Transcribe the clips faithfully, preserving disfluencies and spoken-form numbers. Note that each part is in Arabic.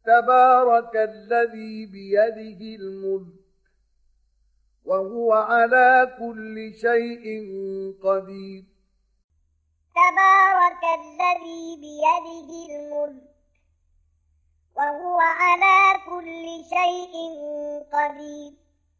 تبارك الذي بيده الملك وهو على كل شيء قدير. تبارك الذي بيده الملك وهو على كل شيء قدير.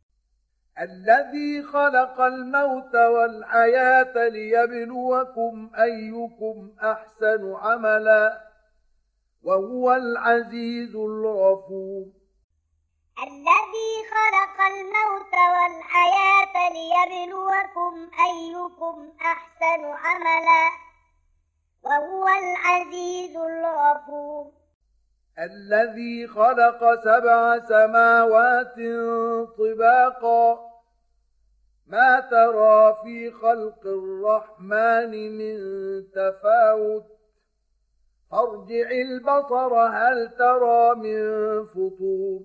الذي خلق الموت والحياة ليبلوكم أيكم أحسن عملا وهو العزيز الغفور. الذي خلق الموت والحياة ليبلوكم أيكم أحسن عملا وهو العزيز الغفور. الذي خلق سبع سماوات طباقا ما ترى في خلق الرحمن من تفاوت فارجع البصر هل ترى من فطور.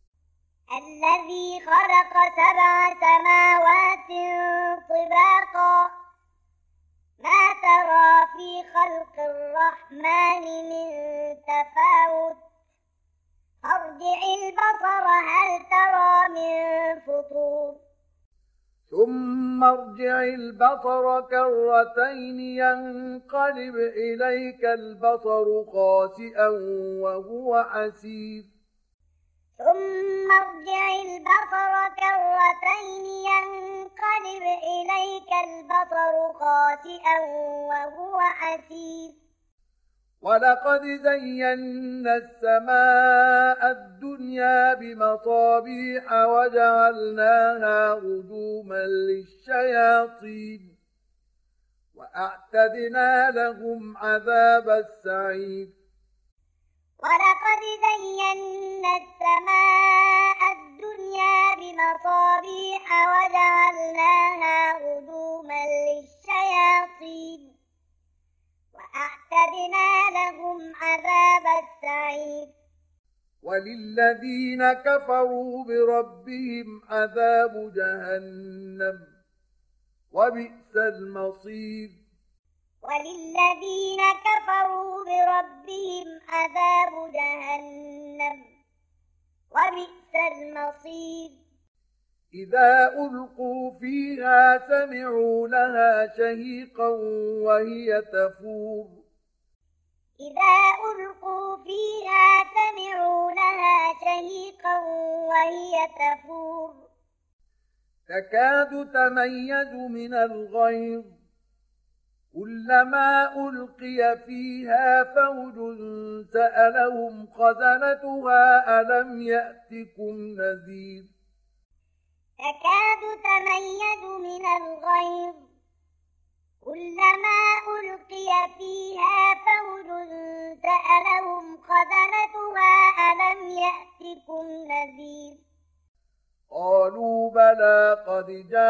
الذي خلق سبع سماوات طباقا ما ترى في خلق الرحمن من تفاوت فارجع البصر هل ترى من فطور. ثم ارجع البصر كرتين ينقلب إليك البصر خاسئا وهو حسير. ثم ارجع البصر كرتين ينقلب إليك البصر خاسئا وهو حسير. ولقد زينا السماء الدنيا بمصابيح وجعلناها رجوما للشياطين وأعتدنا لهم عذاب السعير. ولقد زينا السماء الدنيا بمصابيح وجعلناها رجوما للشياطين وأعتدنا لهم عذاب السعير. وللذين كفروا بربهم عذاب جهنم وبئس المصير. وللذين كفروا بربهم عذاب جهنم وبئس المصير. إذا ألقوا فيها سمعوا لها شهيقا وهي تفور. إذا ألقوا فيها سمعوا لها شهيقا وهي تفور. تكاد تميز من الغيظ كلما ألقي فيها فوج سألهم خزنتها ألم يأتكم نذير. تكاد تميز من الغيظ كلما ألقي فيها فوج سألهم خزنتها ألم يأتكم نذير. قالوا بلى قد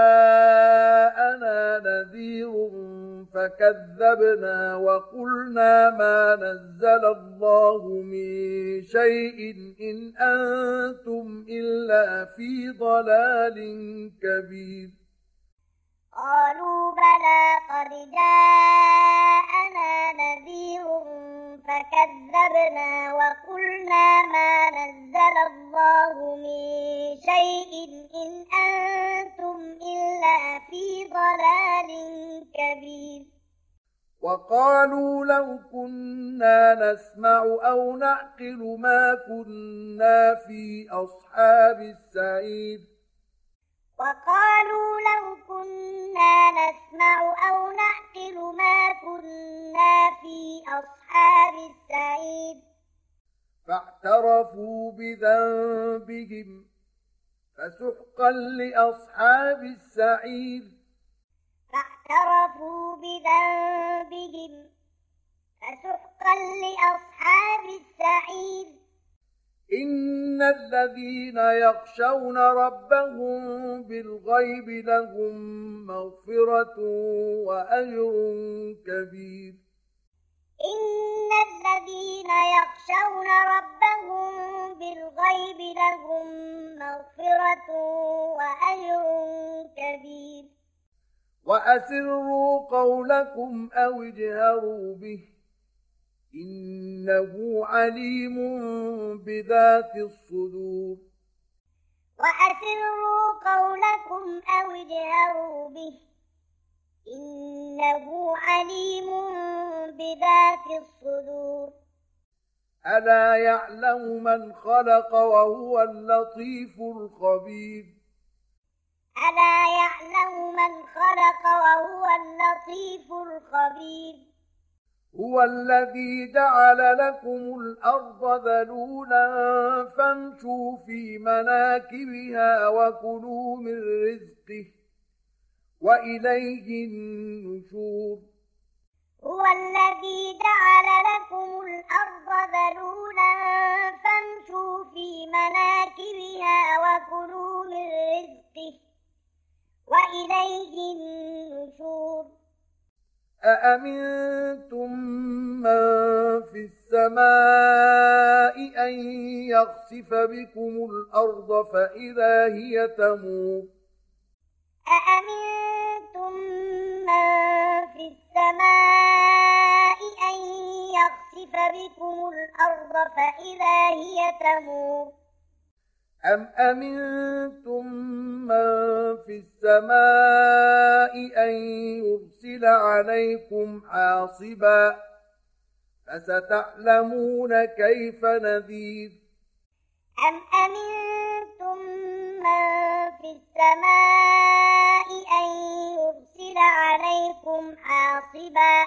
جاءنا نذير فكذبنا وقلنا ما نزل الله من شيء إن أنتم إلا في ضلال كبير. قالوا بلى قد جاءنا نذير فكذبنا وقلنا ما نزل الله من شيء إن أنتم إلا في ضلال كبير. وقالوا لو كنا نسمع أو نعقل ما كنا في أصحاب السعير. وقالوا لو كنا نسمع أو نعقل ما كنا في أصحاب السعير. فاعترفوا بذنبهم فسحقا لأصحاب السعير. فاعترفوا بذنبهم فسحقا لأصحاب السعير. إن الذين يخشون ربهم بالغيب لهم مغفرة وأجر كبير. إن الذين يخشون ربهم بالغيب لهم مغفرة وأجر كبير. وأسروا قولكم أو اجهروا به إنه عليم بذات الصدور وأسروا قولكم أو اجهروا به إنه عليم بذات الصدور ألا يعلم من خلق وهو اللطيف الخبير ألا يعلم من خلق وهو اللطيف الخبير هو الذي جعل لكم الأرض ذلولا فامشوا في مناكبها وكلوا من رزقه وإليه النشور هو الذي جعل لكم الأرض ذلولا فامشوا في مناكبها وكلوا من رزقه وإليه النشور أأمنتم من في السماء أن يخسف بكم الأرض فإذا هي تمور أأمنتم من في السماء أن يخسف بكم الأرض فإذا هي تمور أم أمنتم من في السماء أن يرسل عليكم حاصبا فستعلمون كيف نذير أم أمنتم من في السماء أن يرسل عليكم حاصبا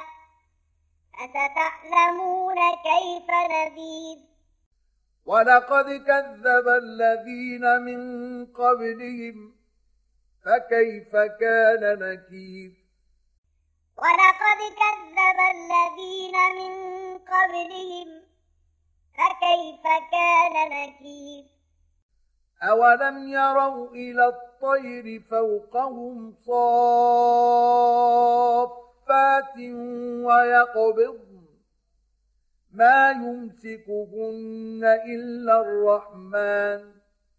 فستعلمون كيف نذير ولقد كذب الذين من قبلهم فكيف كان نكير ولقد كذب الذين من قبلهم فكيف كان نكير أولم يروا إلى الطير فوقهم صافات ويقبضن ما يمسكهن إلا الرحمن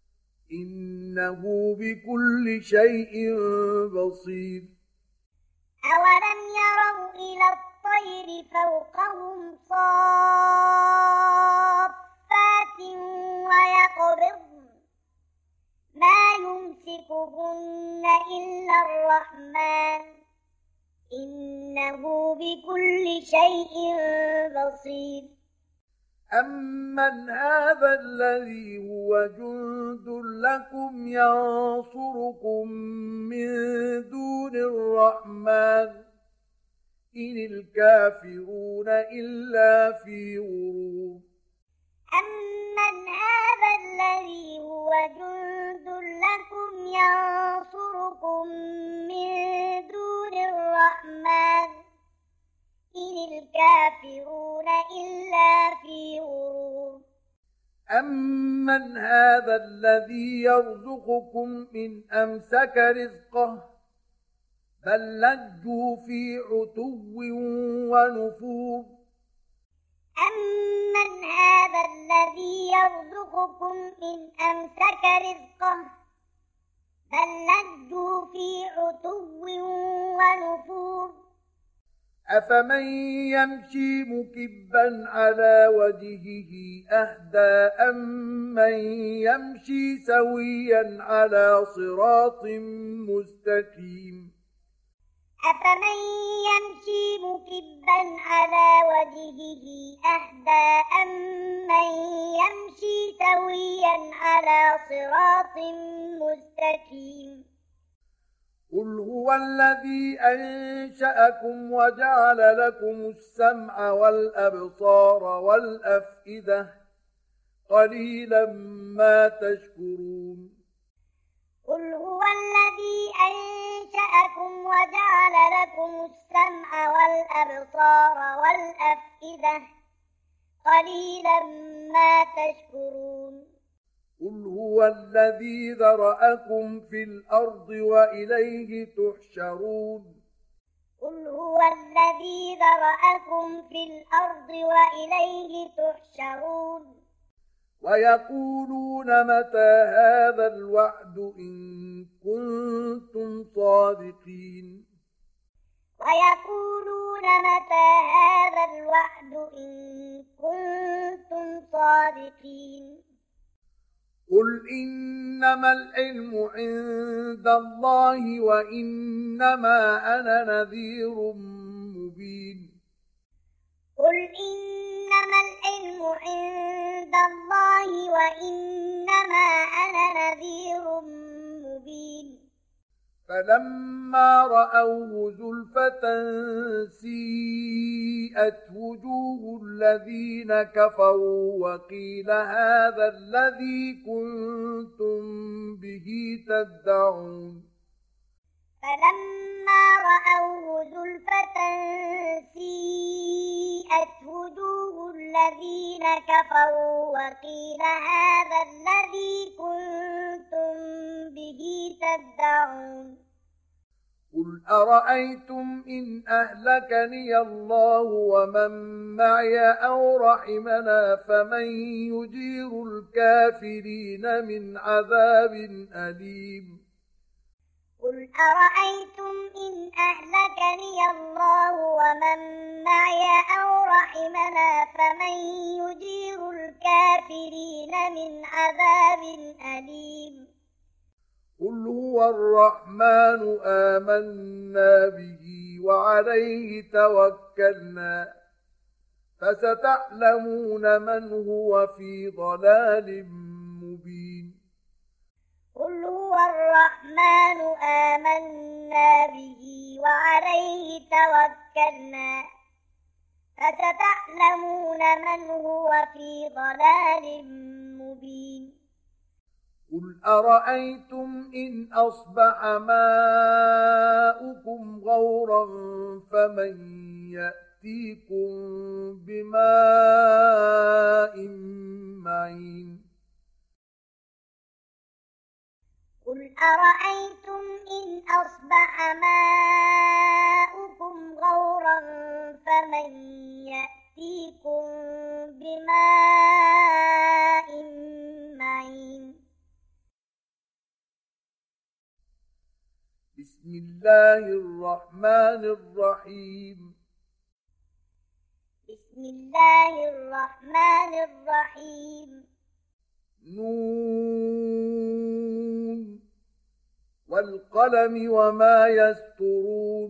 إنه بكل شيء بصير أولم يروا إلى الطير فوقهم صافات ويقبضن ما يمسكهن إلا الرحمن إنه بكل شيء بصير أمن هذا الذي هو جند لكم ينصركم من دون الرحمن إن الكافرون إلا في غرور أمن هذا الذي هو جند لكم ينصركم من دون الرحمن إن الكافرون إلا في غرور أمن هذا الذي يرزقكم إن أمسك رزقه بل لجوا في عتو ونفور أمن هذا الذي يرزقكم إن أمسك رزقه بل لجوا في عتو ونفور أفمن يمشي مكبا على وجهه أهدى أمن يمشي سويا على صراط مستقيم أفمن يمشي مكبا على وجهه أهدى أمن يمشي سويا على صراط مستقيم قل هو الذي أنشأكم وجعل لكم السمع والأبصار والأفئدة قليلا ما تشكرون قل هو الذي أنشأكم وجعل لكم السمع والأبصار والأفئدة قليلا ما تشكرون قل هو الذي ذرأكم في الأرض وإليه تحشرون قل هو الذي ذرأكم في الأرض وإليه تحشرون ويقولون متى هذا الوعد إن كنتم صادقين ويقولون متى هذا الوعد إن كنتم صادقين قل إنما العلم عند الله وإنما أنا نذير مبين قل إنما العلم عند الله وإنما أنا نذير مبين فلما رأوه زلفة سيئت وجوه الذين كفروا وقيل هذا الذي كنتم به تدعون فلما رأوه زلفة سيئت وجوه الذين كفروا وقيل هذا الذي كنتم به تدعون قل أرأيتم إن أهلكني الله ومن معي أو رحمنا فمن يجير الكافرين من عذاب أليم قل أرأيتم إن أهلكني الله ومن معي أو رحمنا فمن يجير الكافرين من عذاب أليم قل هو الرحمن آمنا به وعليه توكلنا فستعلمون من هو في ضلال مبين قل هو الرحمن آمنا به وعليه توكلنا فستعلمون من هو في ضلال مبين قل أرأيتم إن أصبح ماؤكم غورا فمن يأتيكم بماء معين قل أرأيتم إن أصبح ماؤكم غورا فمن يأتيكم بماء معين بسم الله الرحمن الرحيم بسم الله الرحمن الرحيم نون والقلم وما يسطرون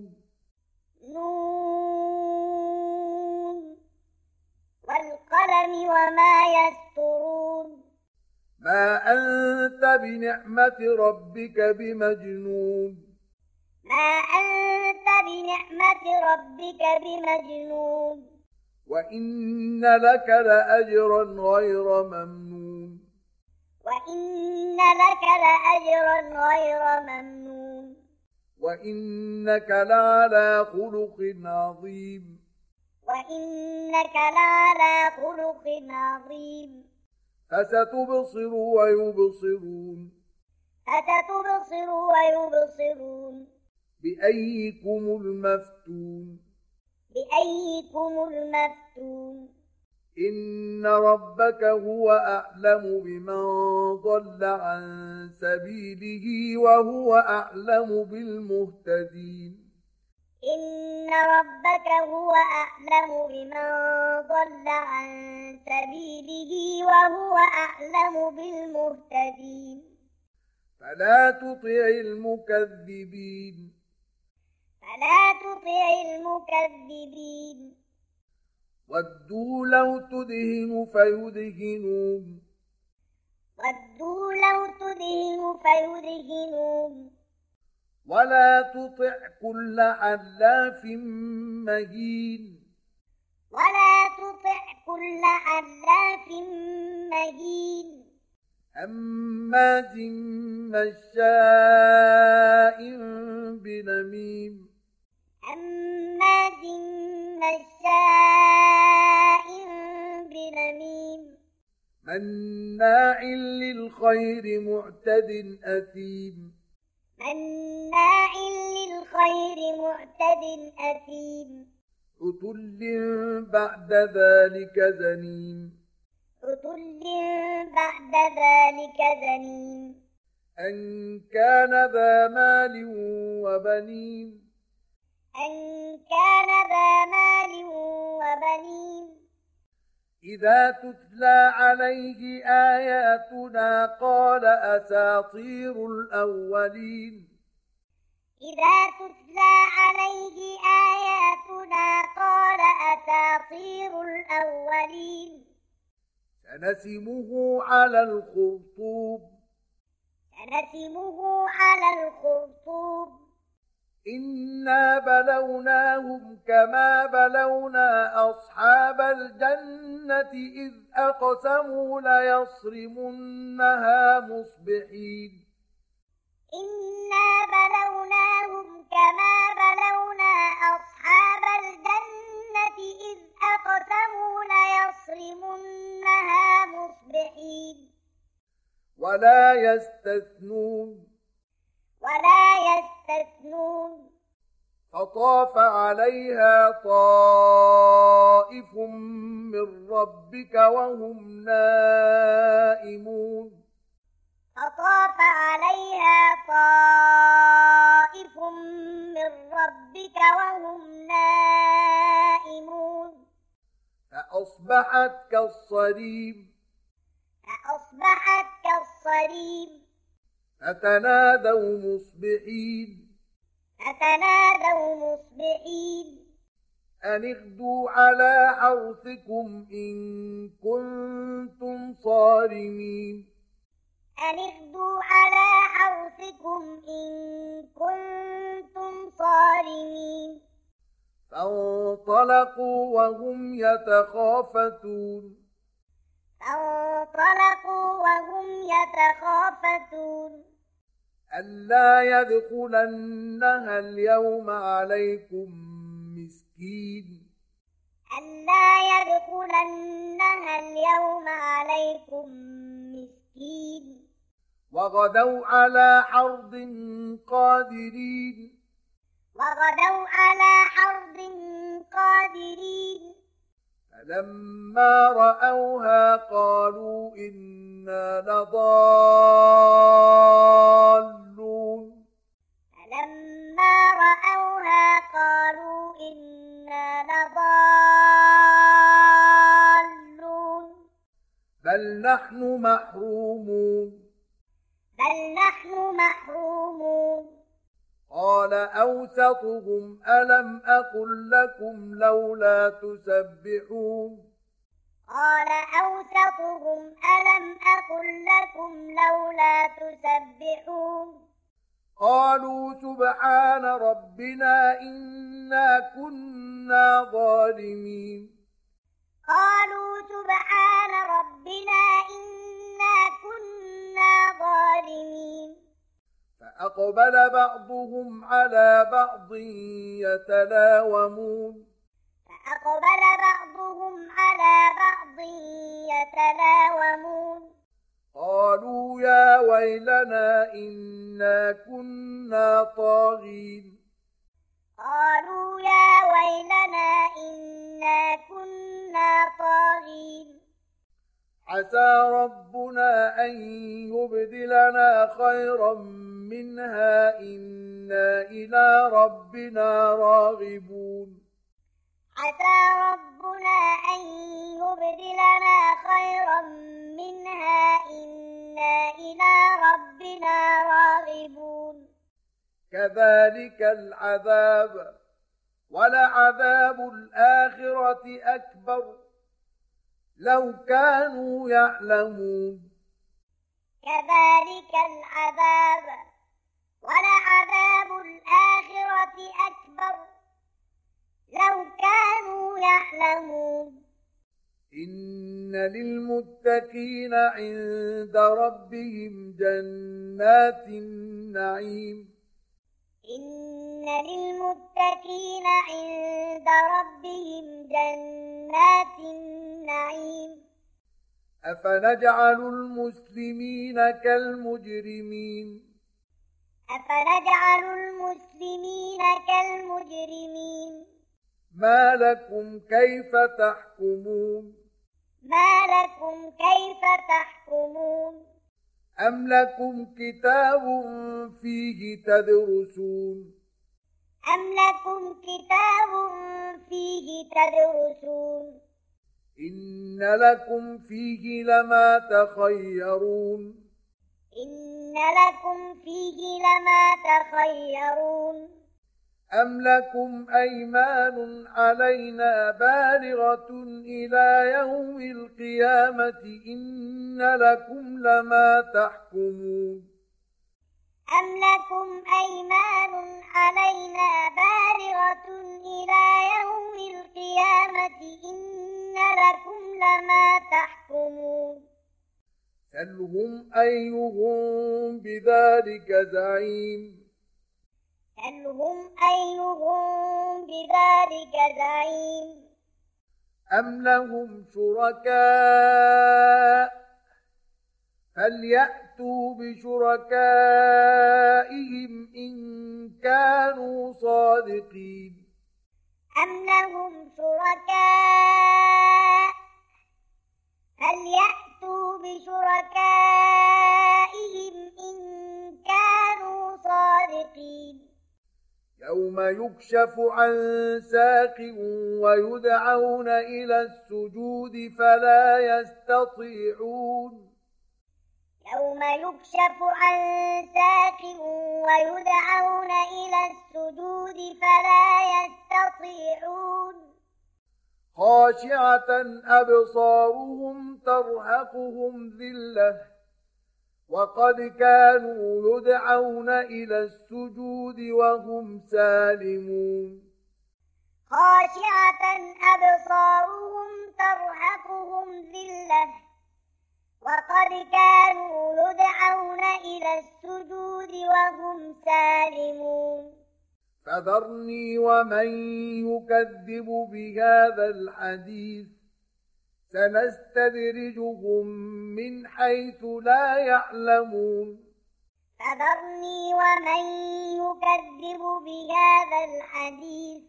نون والقلم وما يسطرون ما أنت بنعمة ربك بمجنون ما أنت بنعمة ربك بمجنون وإن لك لأجرا غير ممنون وإن لك لأجرا غير ممنون وإنك لعلى خلق عظيم وإنك لعلى خلق عظيم فستبصر ويبصرون فستبصر ويبصرون بأيكم المفتون بأيكم المفتون إن ربك هو أعلم بمن ضل عن سبيله وهو أعلم بالمهتدين إن ربك هو أعلم بمن ضل عن سبيله وهو أعلم بالمهتدين فلا تطع المكذبين فلا تطع المكذبين ودوا لو تدهن فيدهنون ودوا لو تدهن فيدهنون ولا تطع كل حلاف مهين ولا تطع كل حلاف مهين هماز مشاء بنميم هماز مشاء بنميم مناع للخير معتد أثيم مناع للخير معتد أثيم عتل بعد ذلك زنيم عتل بعد ذلك زنيم أن كان ذا مال وبنين أن كان ذا مال وبنين إذا تتلى عليه آياتنا قال أساطير الأولين إذا تتلى عليه آياتنا قال أساطير الأولين سنسمه على الخرطوم سنسمه على الخرطوم إنا بلوناهم كما بلونا أصحاب الجنة إذ أقسموا ليصرمنها مصبحين إنا بلوناهم كما بلونا أصحاب الجنة إذ أقسموا ليصرمنها مصبحين ولا يستثنون ولا يستثنون فطاف عليها طائف من ربك وهم نائمون فطاف عليها طائف من ربك وهم نائمون فأصبحت كالصريم فأصبحت كالصريم فتنادوا مصبحين فتنادوا مصبحين أن اغدوا على حرثكم إن كنتم صارمين أن اغدوا على حرثكم إن كنتم صارمين فانطلقوا وهم يتخافتون فانطلقوا وهم يتخافتون ألا يدخلنها اليوم عليكم مسكين ألا يدخلنها اليوم عليكم مسكين وغدوا على حرد قادرين وغدوا على حرد قادرين فلما رأوها قالوا إنا لضالون فلما رأوها قالوا إنا لضالون بل نحن محرومون بل نحن محرومون قال أوسطهم ألم أقل لكم لولا تسبحون قال أوسطهم ألم أقل لكم لولا تسبحون قالوا سبحان ربنا إنا كنا ظالمين قالوا سبحان ربنا إنا كنا ظالمين فأقبل بعضهم على بعض يتلاومون فأقبل بعضهم على بعض يتلاومون قالوا يا ويلنا إنا كنا طاغين قالوا يا ويلنا إنا كنا طاغين عسى ربنا أن يبدلنا خيرا منها إنا إلى ربنا راغبون عسى ربنا أن يبدلنا خيرا منها إنا إلى ربنا راغبون كذلك العذاب ولعذاب الآخرة أكبر لو كانوا يعلمون كذلك العذاب ولعذاب الآخرة أكبر لو كانوا يعلمون إن للمتقين عند ربهم جنات النعيم إن للمتقين عند ربهم جنات النعيم أفنجعل المسلمين كالمجرمين أفنجعل المسلمين كالمجرمين ما لكم كيف تحكمون ما لكم كيف تحكمون أم لكم كتاب فيه تدرسون أم لكم كتاب فيه تدرسون إن لكم فيه لما تخيرون إن لكم فيه لما تخيرون أم لكم أيمان علينا بالغة إلى يوم القيامة إن لكم لما تحكمون أم لكم أيمان علينا بالغة إلى يوم القيامة إن لكم لما تحكمون سلهم أيهم بذلك زعيم سلهم أيهم بذلك زعيم أم لهم شركاء فليأتوا بشركائهم إن كانوا صادقين أم لهم شركاء فليأتوا بشركائهم إن كانوا صادقين يوم يكشف عن ساق ويدعون إلى السجود فلا يستطيعون يوم يكشف عن ساق ويدعون إلى السجود فلا يستطيعون خاشعة أبصارهم ترهقهم ذلة وقد كانوا يدعون إلى السجود وهم سالمون خاشعة أبصارهم ترهقهم ذلة وقد كانوا يدعون إلى السجود وهم سالمون فذرني ومن يكذب بهذا الحديث سنستدرجهم من حيث لا يعلمون فذرني ومن يكذب بهذا الحديث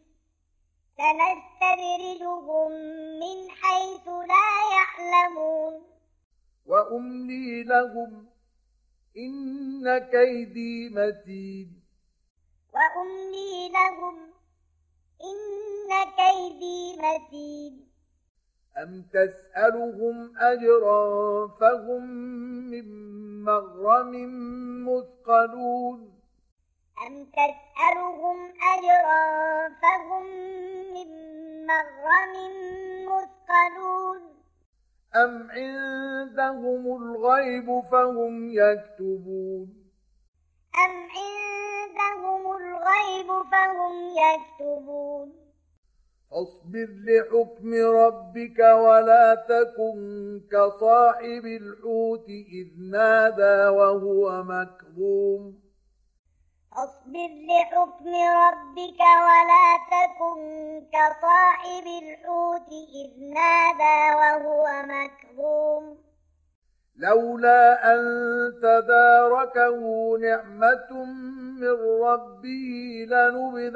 سنستدرجهم من حيث لا يعلمون وأملي لهم إن كيدي متين وأملي لهم إن كيدي متين أم تسألهم أجرا فهم من مغرم مثقلون أم تسألهم أجرا فهم من مغرم مثقلون أم عندهم الغيب فهم يكتبون أم عندهم الغيب فهم يكتبون فاصبر لحكم ربك ولا تكن كصاحب الحوت إذ نادى وهو مكظوم فاصبر لحكم ربك ولا تكن كصاحب الحوت إذ نادى وهو مكظوم لولا أن تداركه نعمة من ربه لنبذ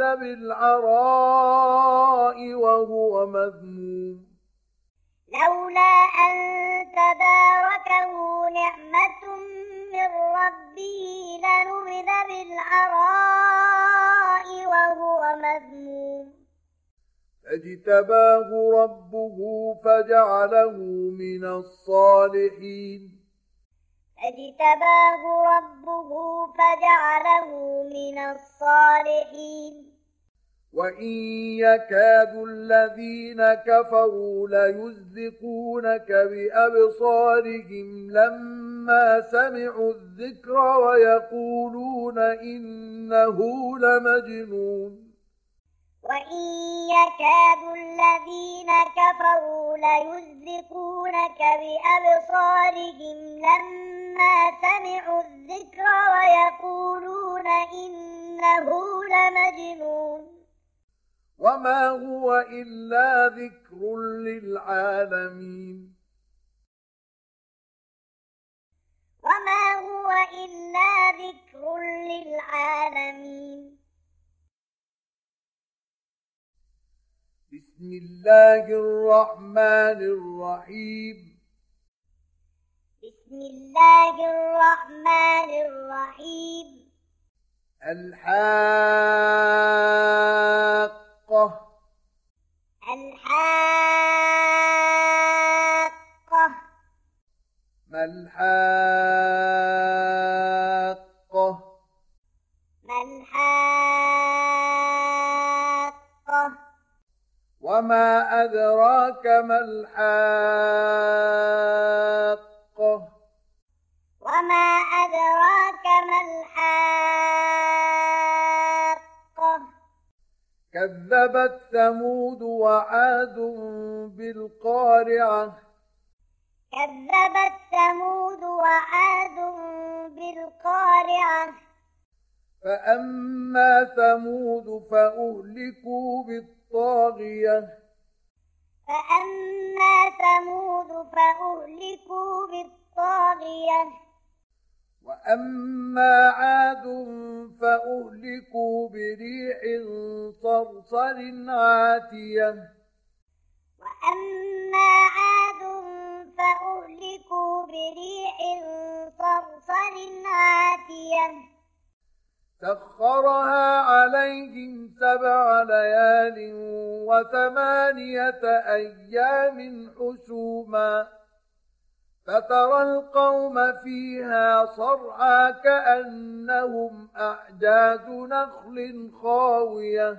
بالعراء وهو مذموم لولا أن تداركه نعمة من ربه لنبذ بالعراء وهو مذموم فاجتباه ربه فجعله من الصالحين فاجتباه ربه فجعله من الصالحين وإن يكاد الذين كفروا ليزلقونك بأبصارهم لما سمعوا الذكر ويقولون إنه لمجنون وإن يكاد الذين كفروا ليزلقونك بأبصارهم لما سمعوا الذكر ويقولون إنه لمجنون وما هو إلا ذكر للعالمين وما هو إلا ذكر للعالمين بسم الله الرحمن الرحيم بسم الله الرحمن الرحيم الحاقة الحاقة ما الحاقة ما الحاقة وما أدراك ما الحاقة وما أدراك ما الحاقة كذبت ثمود وعاد بالقارعة كذبت ثمود وعاد بالقارعة فأما ثمود فأهلكوا بالطاغية فأما ثمود فأهلكوا بالطاغية وأما عاد فأهلكوا بريح صرصر عاتية وأما عاد فأهلكوا بريح صرصر عاتية سخرها عليهم سبع ليال وثمانية أيام حسوما فترى القوم فيها صرعى كأنهم أعجاز نخل خاوية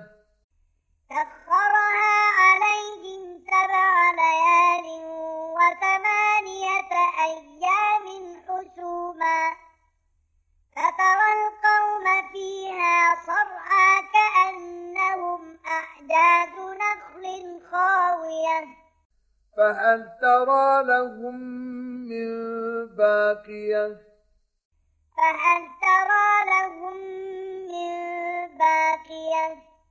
سخرها عليهم سبع ليال وثمانية أيام حسوما فترى القوم فيها صرعى كأنهم أعجاز نخل خاوية فهل ترى لهم من باقية فهل ترى لهم من باقية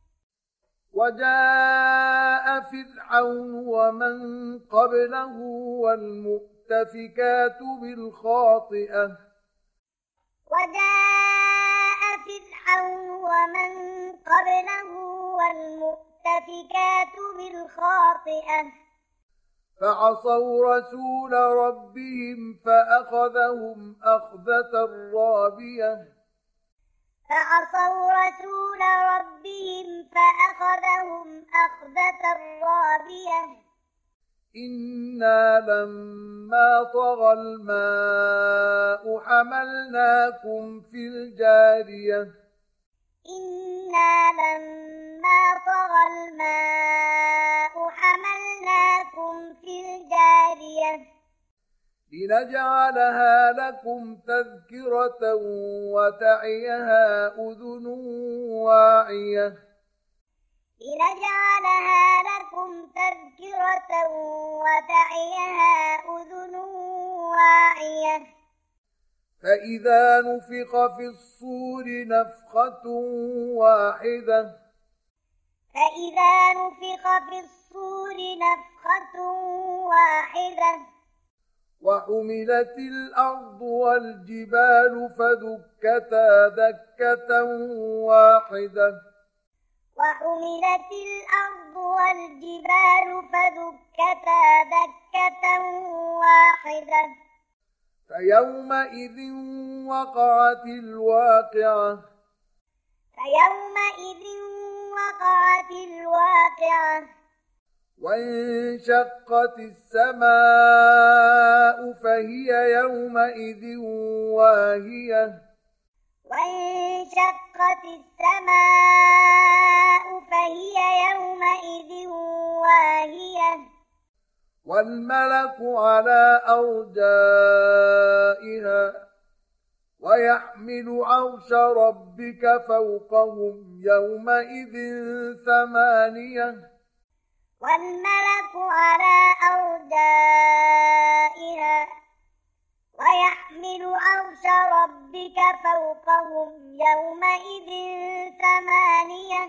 وجاء فرعون ومن قبله والمؤتفكات بالخاطئة وجاء فرعون ومن قبله والمؤتفكات بالخاطئة فعصوا رسول ربهم فأخذهم أخذة رابية فعصوا رسول ربهم فأخذهم أخذة رابية إنا لما طغى الماء حملناكم في الجارية إنا لما طغى الماء حملناكم في الجارية لنجعلها لكم تذكرة وتعيها أذن واعية لنجعلها لكم تذكرة وتعيها أذن واعية فإذا نفخ في الصور نفخة واحدة فإذا نفخ في الصور نفخة واحدة وحملت الأرض والجبال فدكتا دكة واحدة وحملت الأرض والجبال فدكتا دكة واحدة فيومئذ وقعت الواقعة فيومئذ وقعت الواقعة وانشقت السماء فهي يومئذ واهية وانشقت السماء فهي يومئذ واهية والملك على أرجائها ويحمل عرش ربك فوقهم يومئذ ثمانية والملك على أرجائها ويحمل عرش ربك فوقهم يومئذ ثمانية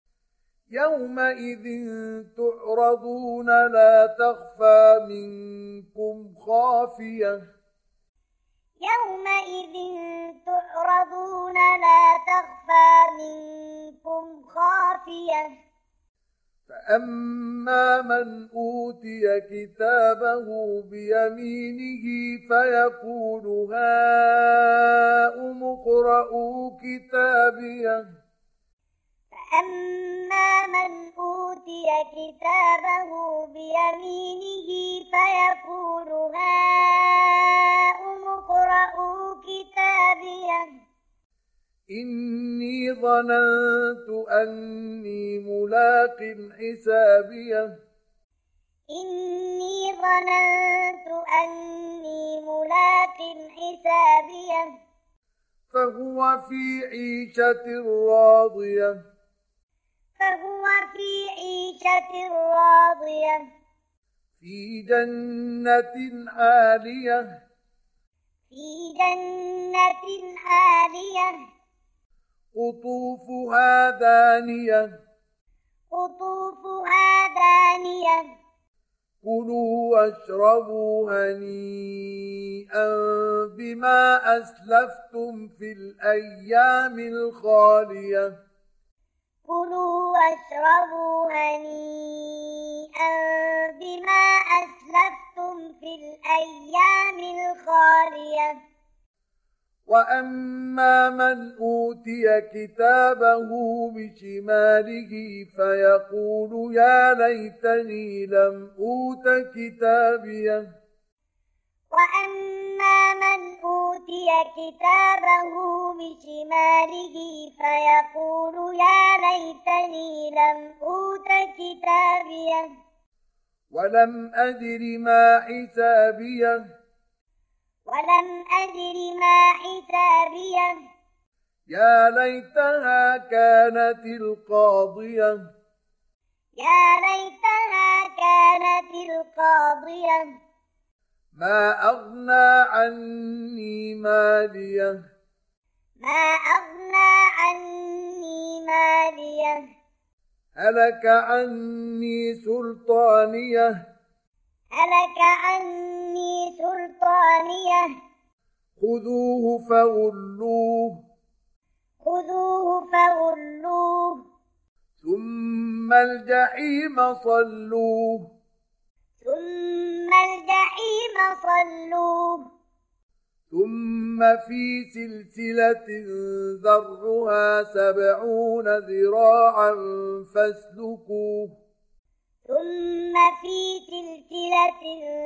يومئذ تعرضون لا تخفى منكم خافية يومئذ تعرضون لا تخفى منكم خافية فأما من أوتي كتابه بيمينه فيقول هاؤم اقرءوا كتابيه فأما من أوتي كتابه بيمينه فيقول هاؤم اقرءوا كتابيه إني ظننت أني ملاق حسابيه إني ظننت أني ملاق حسابيه فهو في عيشة راضية فهو في عيشة راضية في جنة عالية في جنة عالية قطوفها دانية قطوفها دانية كلوا واشربوا هنيئا بما أسلفتم في الأيام الخالية كلوا واشربوا هنيئا بما أسلفتم في الأيام الخالية وأما من أوتي كتابه بشماله فيقول يا ليتني لم أوت كتابيه وأما من أوتي كتابه بشماله فيقول يا ليتني لم أوت كتابيه ولم أدر ما حسابيه ولم أدر ما حسابيه يا ليتها كانت القاضية يا ليتها كانت القاضية ما أغنى عني ماليه ما أغنى عني ماليه هلك عني سلطانيه هلك عني سلطانيه خذوه فغلوه خذوه فغلوه ثم الجحيم صلوه ثم الجحيم صلوه ثم في سلسلة ذرعها سبعون ذراعا فاسلكوه ثم في سلسلة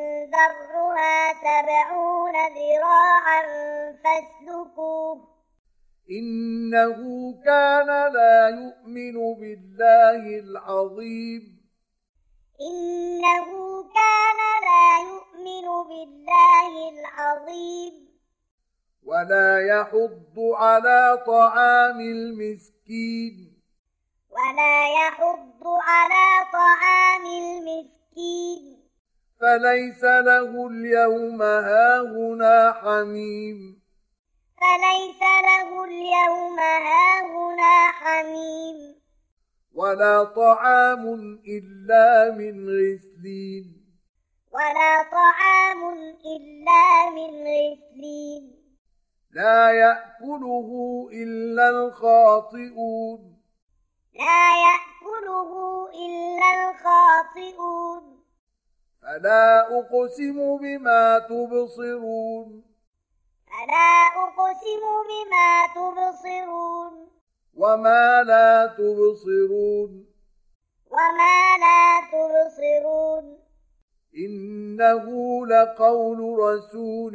ذرعها سبعون ذراعا فاسلكوه إنه كان لا يؤمن بالله العظيم إنه كان لا يؤمن بالله العظيم ولا يحض على طعام المسكين ولا يحض على طعام المسكين فليس له اليوم هاهنا حميم فليس له اليوم هاهنا حميم ولا طعام إلا من غسلين ولا طعام إلا من غسلين لا يأكله إلا الخاطئون لا يأكله إلا الخاطئون فلا أقسم بما تبصرون فلا أقسم بما تبصرون وما لا تبصرون وما لا تبصرون إنه لقول رسول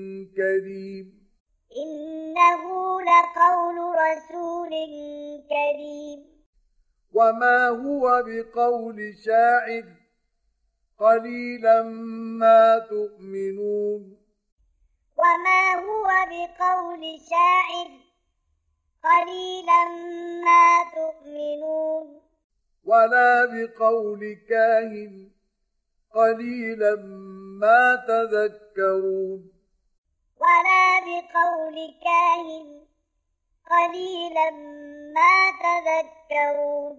كريم إنه لقول رسول كريم وما هو بقول شاعر قليلا ما تؤمنون وما هو بقول شاعر قليلا ما تؤمنون ولا بقول كاهن قليلا ما تذكرون ولا بقول كاهن قليلا ما تذكرون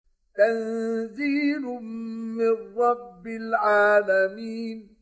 تنزيل من رب العالمين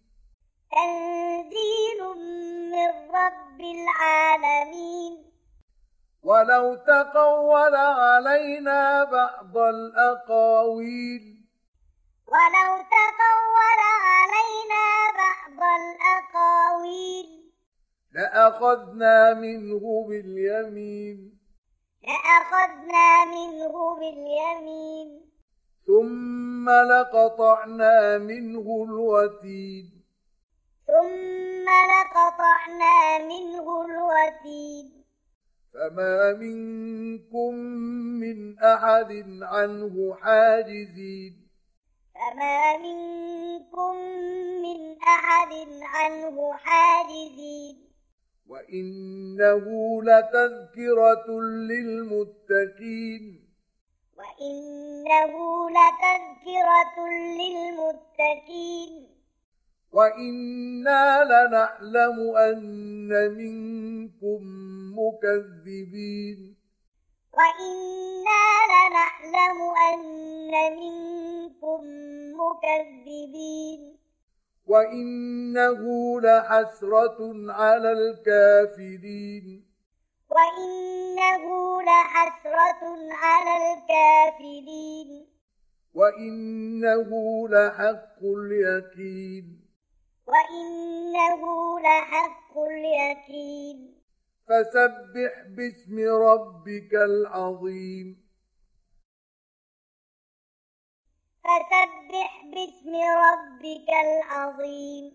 تنزيل من رب العالمين ولو تقول علينا بعض الأقاويل ولو تقول علينا بعض الأقاويل لأخذنا منه باليمين لأخذنا منه باليمين ثم لقطعنا منه الوتين ثم لقطعنا منه الوتين فما منكم من أحد عنه حاجزين فما منكم من أحد عنه حاجزين وإنه لتذكرة للمتقين وإنه لتذكرة للمتقين وإنا لنعلم أن منكم مكذبين وإنا لنعلم أن منكم مكذبين وإنه لحسرة على الكافرين وإنه لحسرة على الكافرين وإنه لحق اليقين وإنه لحق اليقين فسبح باسم ربك العظيم فسبح باسم ربك العظيم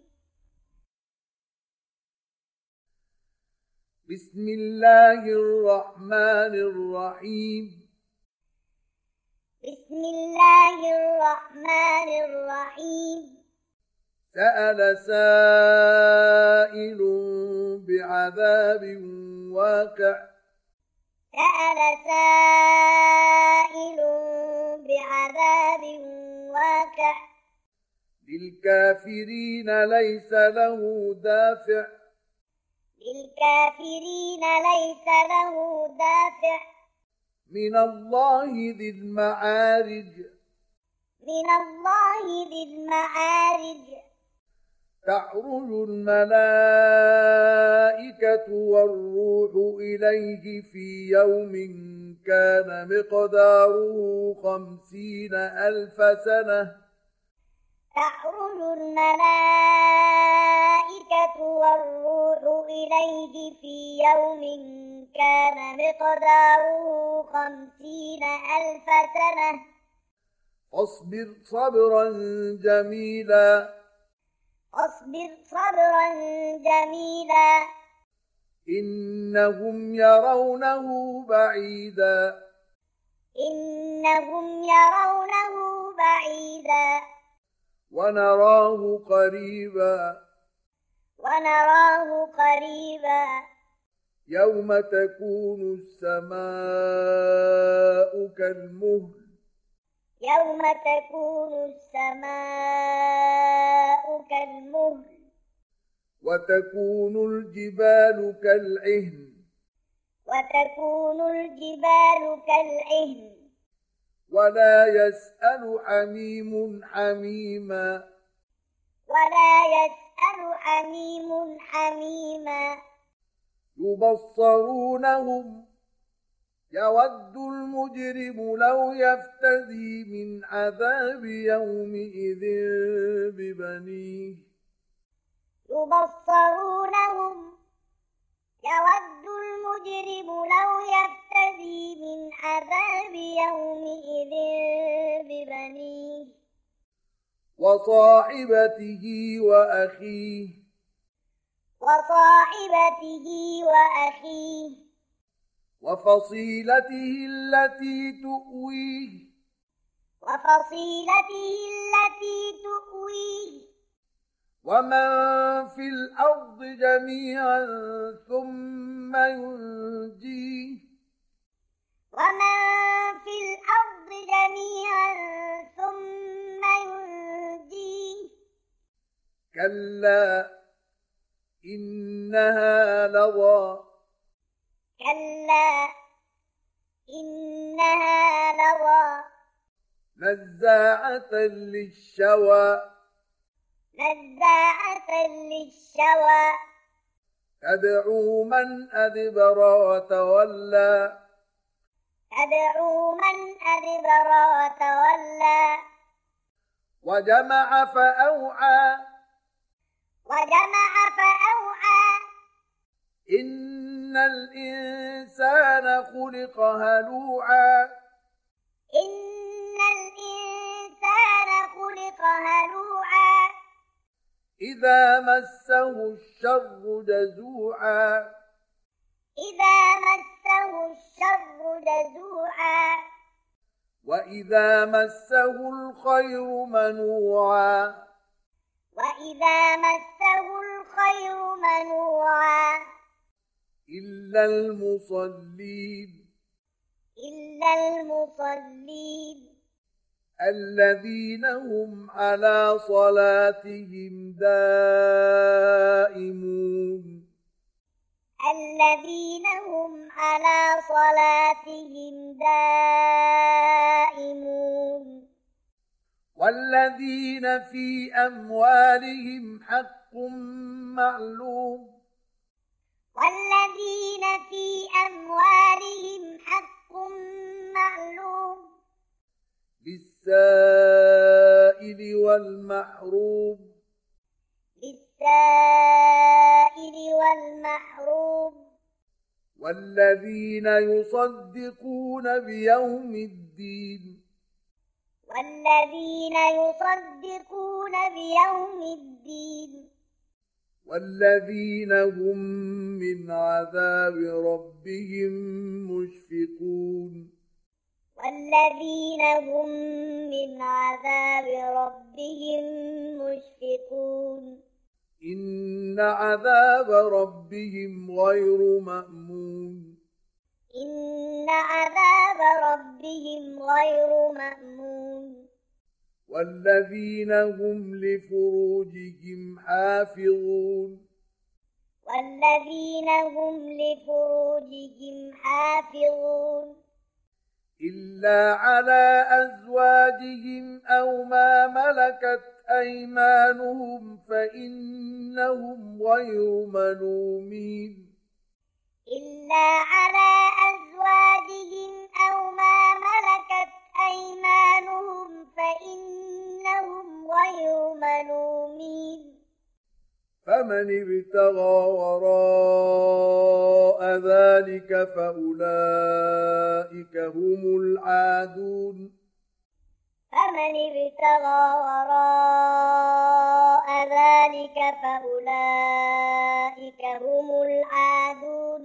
بسم الله الرحمن الرحيم بسم الله الرحمن الرحيم سأل سائل بعذاب واقع سأل سائل بعذاب واقع للكافرين ليس له دافع للكافرين ليس له دافع من الله ذي المعارج من الله ذي المعارج تعرج الملائكة والروح إليه في يوم كان مقداره خمسين ألف سنة تعرج الملائكة والروح إليه في يوم كان مقداره خمسين ألف سنة فاصبر صبرا جميلا اصبر صبرا جميلا إنهم يرونه بعيدا إنهم يرونه بعيدا ونراه قريبا ونراه قريبا يوم تكون السماء كالمهل يوم تكون السماء كالمهل وتكون الجبال كالعهن وتكون الجبال كالعهن ولا يسأل حميم حميما ولا يسأل حميم حميما يبصرونهم يود المجرم لو يفتدي من عذاب يومئذ ببنيه يبصرونهم يود المجرم لو يفتدي من عذاب يومئذ ببنيه وصاحبته وأخيه وصاحبته وأخيه وفصيلته التي تؤويه وفصيلته التي تؤويه ومن في الأرض جميعا ثم ينجيه ومن في الأرض جميعا ثم ينجيه كلا إنها لظى كلا إنها لظى نزاعة للشوى نزاعة للشوى تدعو من أدبر وتولى تدعو من أدبر وتولى وجمع فأوعى وجمع فأوعى إن الإنسان خلق هلوعا إن الإنسان خلق هلوعا إذا مسه الشر جزوعا إذا مسه الشر جزوعا وإذا مسه الخير منوعا وإذا مسه الخير منوعا إلا المصلين إلا المصلين الذين هم على صلاتهم دائمون الذين هم على صلاتهم دائمون والذين في أموالهم حق معلوم والذين في أموالهم حق معلوم للسائل والمحروم للسائل والمحروم والذين يصدقون بيوم الدين والذين يصدقون بيوم الدين والذين هم من عذاب ربهم مشفقون والذين هم من عذاب ربهم مشفقون إن عذاب ربهم غير مأمون إن عذاب ربهم غير مأمون والذين هم لفروجهم حافظون والذين هم لفروجهم حافظون إلا على أزواجهم أو ما ملكت أيمانهم فإنهم غير ملومين إلا على أزواجهم أو ما ملكت أيمانهم فإنهم غير ملومين فمن ابتغى وراء ذلك فأولئك هم العادون فمن ابتغى وراء ذلك فأولئك هم العادون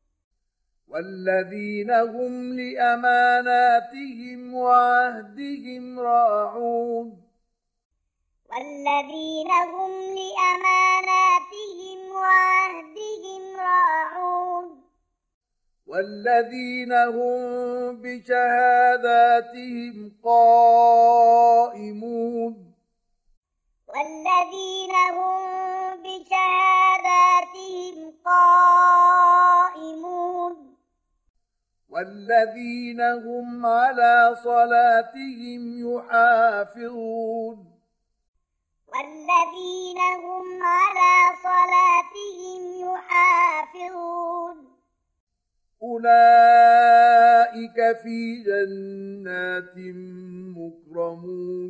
والذين هم لأماناتهم وعهدهم راعون والذين هم لأماناتهم وعهدهم راعون والذين هم بشهاداتهم قائمون والذين هم بشهاداتهم قائمون والذين هم على صلاتهم يحافظون والذين هم على صلاتهم يحافظون أولئك في جنات مكرمون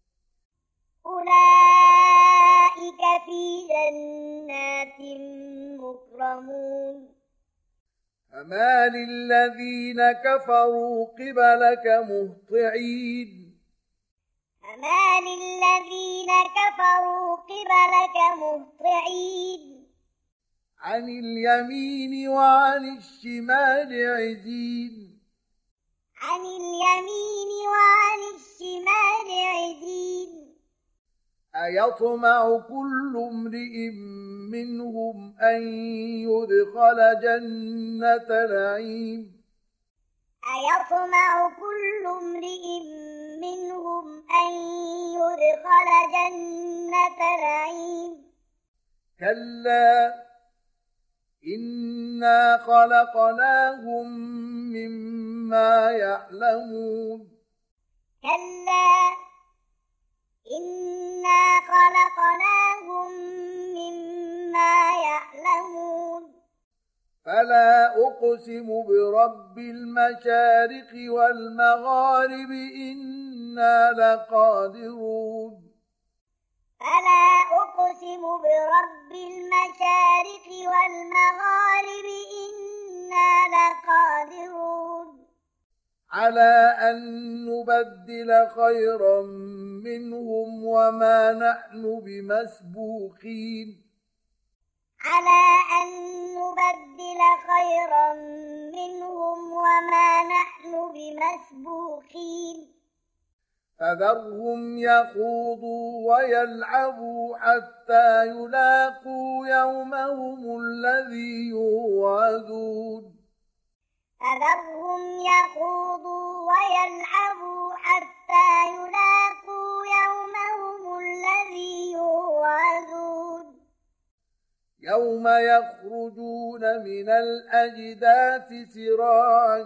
أولئك في جنات مكرمون فما للذين كفروا قبلك مهطعين فما للذين كفروا قبلك مهطعين عن اليمين وعن الشمال عزين عن اليمين وعن الشمال عزين أيطمع كل امرئ منهم أن يدخل جنة نعيم أيطمع كل امرئ منهم أن يدخل جنة نعيم كلا إنا خلقناهم مما يعلمون كلا إنا خلقناهم مما يعلمون فلا أقسم برب المشارق والمغارب إنا لقادرون فلا أقسم برب المشارق والمغارب إنا لقادرون على أن نبدل خيرا منهم وما نحن بمسبوقين على أن نبدل خيرا منهم وما نحن بمسبوقين فذرهم يخوضوا ويلعبوا حتى يلاقوا يومهم الذي يوعدون فذرهم يخوضوا ويلعبوا حتى يلاقوا يومهم الذي يوعدون يوم يخرجون من الأجداث سراعا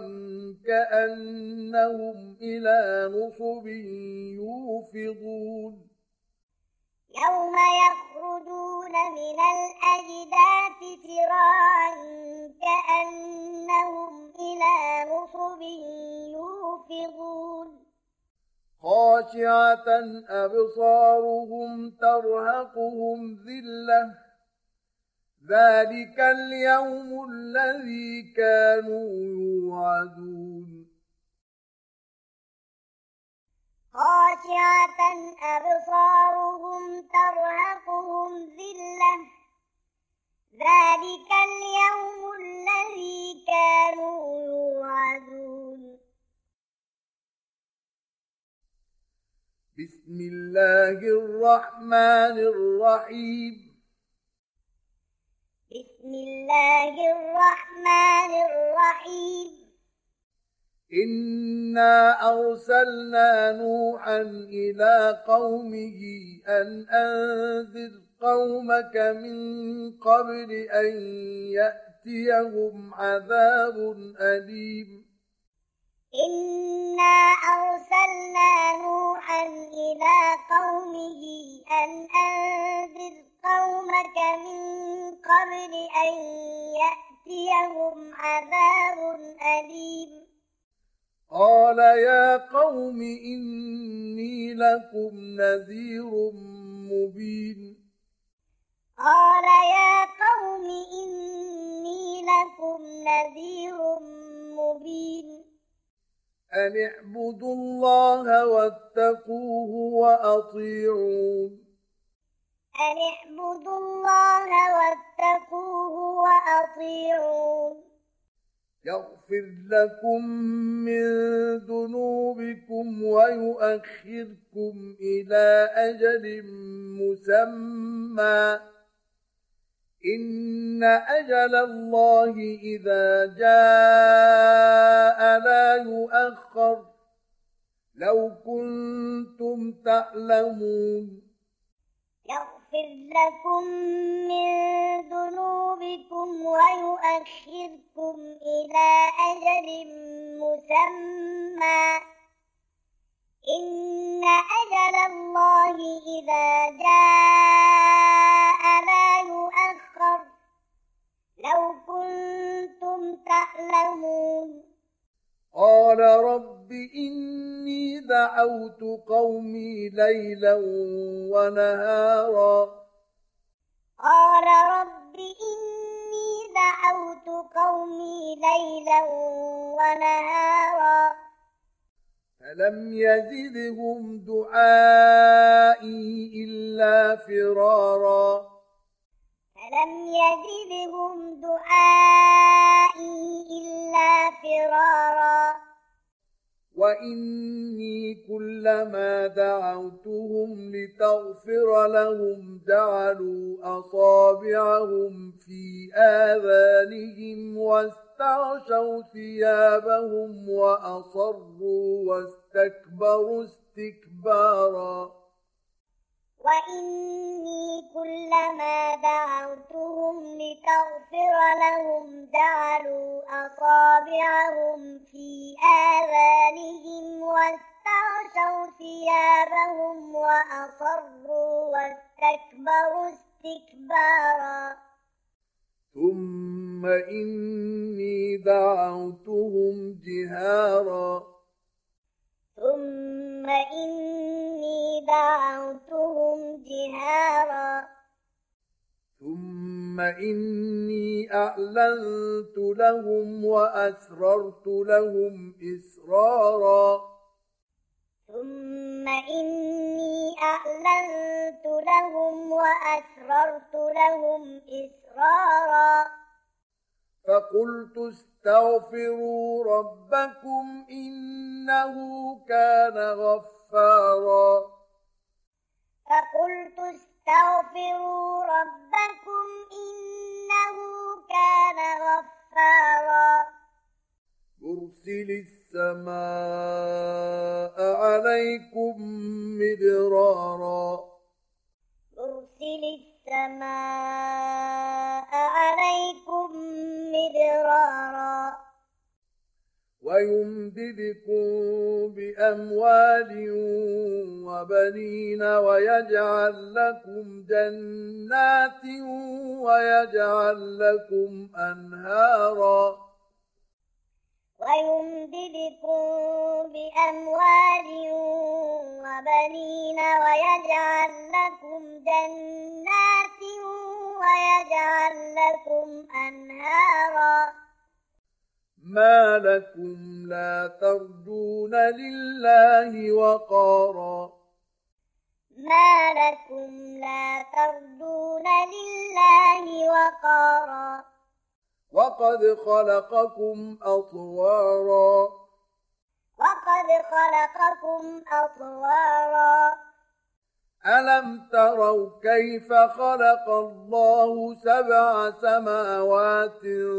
كأنهم إلى نصب يوفضون يوم يخرجون من الأجداث سراعا كأنهم إلى نصب يوفضون خاشعة أبصارهم ترهقهم ذلة ذلك اليوم الذي كانوا يوعدون خاشعة أبصارهم ترهقهم ذلة ذلك اليوم الذي كانوا يوعدون بسم الله الرحمن الرحيم بسم الله الرحمن الرحيم إنا أرسلنا نوحا إلى قومه أن أنذر قومك من قبل أن يأتيهم عذاب أليم إنا أرسلنا نوحا إلى قومه أن أنذر قومك من قبل أن يأتيهم عذاب أليم قال يا قوم إني لكم نذير مبين قال يا قوم إني لكم نذير مبين أن اعبدوا الله واتقوه وأطيعون أن اعبدوا الله واتقوه وأطيعون يغفر لكم من ذنوبكم ويؤخركم إلى أجل مسمى إن أجل الله إذا جاء لا يؤخر لو كنتم تعلمون يغفر لكم من ذنوبكم ويؤخركم إلى أجل مسمى إن أجل الله إذا جاء لا يؤخر لو كنتم تعلمون قال رب إني دعوت قومي ليلا ونهارا قال رب إني دعوت قومي ليلا ونهارا فلم يزدهم دعائي إلا فرارا فلم يزدهم دعائي إلا فرارا وإني كلما دعوتهم لتغفر لهم جعلوا أصابعهم في آذانهم واستغشوا ثيابهم وأصروا واستكبروا استكبارا وإني كلما دعوتهم لتغفر لهم جعلوا أصابعهم في آذانهم واستغشوا ثيابهم وأصروا واستكبروا استكبارا ثم ثم إني دعوتهم جهارا ثم إني دعوتهم جهارا ثم إني أعلنت لهم وأسررت لهم إسرارا ثم إني أعلنت لهم وأسررت لهم إسرارا فقلت استغفروا ربكم إنه كان غفارا فقلت استغفروا ربكم إنه كان غفارا يرسل السماء عليكم مدرارا يرسل السماء عليكم مدرارا ويمددكم بأموال وبنين ويجعل لكم جنات ويجعل لكم أنهارا ويمددكم بأموال وبنين ويجعل لكم جنات ويجعل لكم أنهارا ما لكم لا ترجون لله وقارا ما لكم لا ترجون لله وقارا وقد خلقكم أطوارا وقد خلقكم أطوارا ألم تروا كيف خلق الله سبع سماوات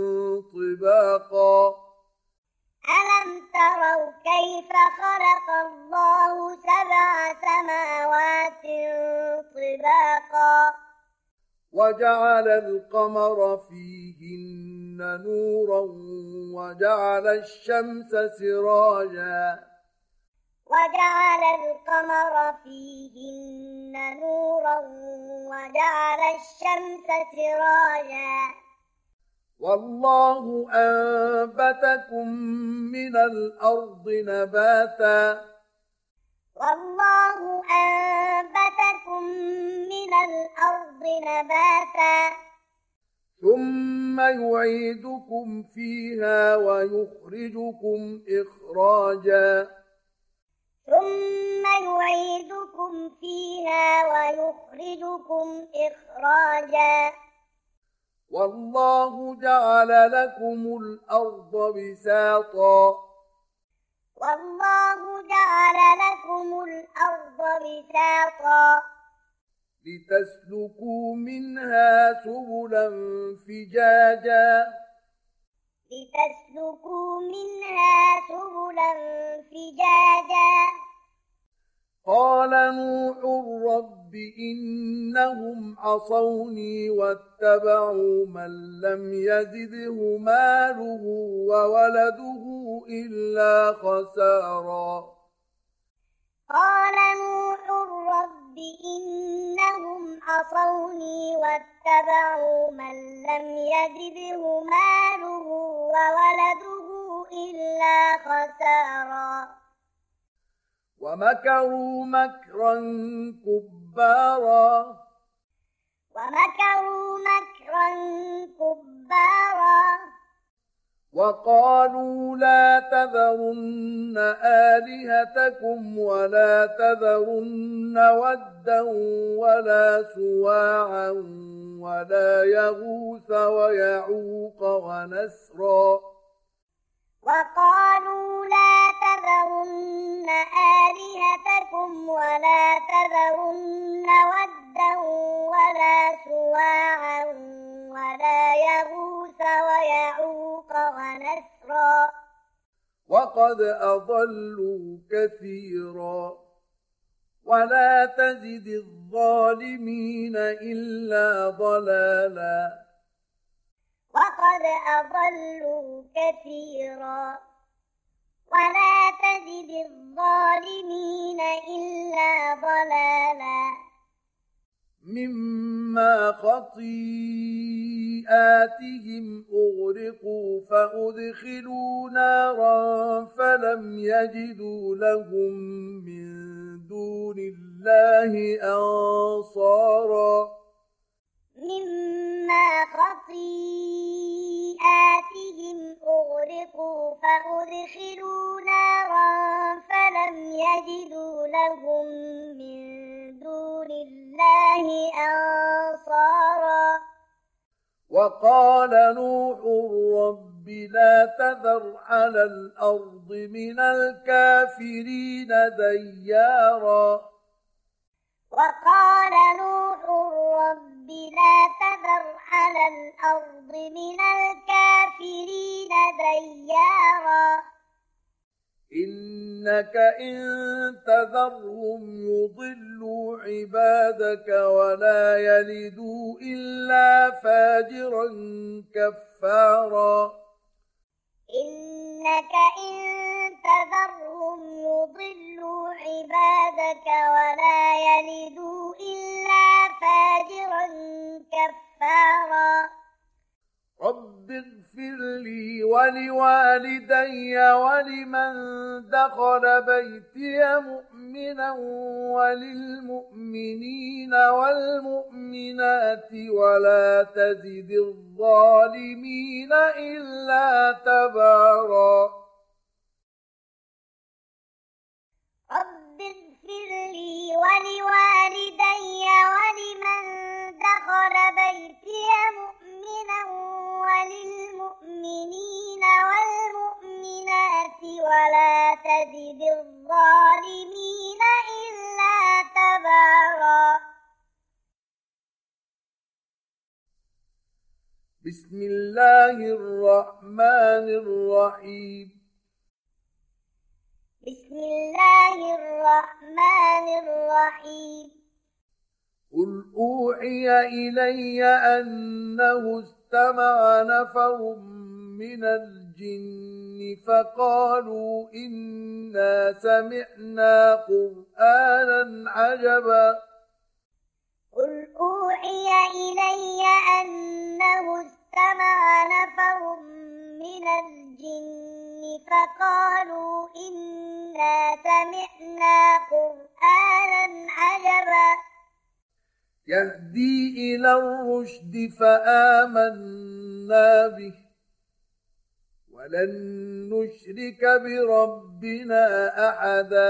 طباقا ألم تروا كيف خلق الله سبع سماوات طباقا وجعل القمر فيهن نورا وجعل الشمس سراجا وجعل القمر فيهن نورا وجعل الشمس سراجا والله أنبتكم من الأرض نباتا والله أنبتكم من الأرض نباتا ثم يعيدكم فيها ويخرجكم إخراجا ثم يعيدكم فيها ويخرجكم إخراجا والله جعل لكم الأرض بساطا والله جعل لكم الأرض بساطا لتسلكوا منها سبلا فجاجا لتسلكوا منها سبلا فجاجا قال نوح رب إنهم عصوني واتبعوا من لم يزده ماله وولده إلا خسارا قال نوح رب إنهم عصوني واتبعوا من لم يزده ماله وولده إلا خسارا ومكروا مكرا كبارا ومكروا مكرا كبارا وقالوا لا تذرن آلهتكم ولا تذرن ودا ولا سواعا ولا يغوث ويعوق ونسرا وقالوا لا تذرن آلهتكم ولا تذرن ودا ولا سواعا ولا يغوث ويعوق ونسرا وقد أضلوا كثيرا ولا تزد الظالمين إلا ضلالا وقد أضلوا كثيرا ولا تزد الظالمين إلا ضلالا مما خطيئاتهم أغرقوا فأدخلوا نارا فلم يجدوا لهم من دون الله أنصارا مما خطيئاتهم أغرقوا فأدخلوا نارا فلم يجدوا لهم من دون الله أنصارا وقال نوح رب لا تذر على الأرض من الكافرين ديارا وقال نوح رب لا تذر على الأرض من الكافرين ديارا إنك إن تذرهم يضلوا عبادك ولا يلدوا إلا فاجرا كفارا إنك إن تذرهم يضلوا عبادك ولا يلدوا إلا فاجرا كفارا رب اغفر لي ولوالدي ولمن دخل بيتي مؤمنا وللمؤمنين والمؤمنات ولا تزد الظالمين إلا تبارا رب اغفر لي ولوالدي ولمن دخل بيتي مؤمنا وللمؤمنين والمؤمنات ولا تزد الظالمين إلا تبارا بسم الله الرحمن الرحيم بسم الله الرحمن الرحيم قل أوحي إلي أنه استمع نفر من الجن فقالوا إنا سمعنا قرآنا عجبا قل أوحي إلي أنه استمع نفر من الجن فقالوا إنا سمعنا قرآنا عجبا يهدي إلى الرشد فآمنا به ولن نشرك بربنا أحدا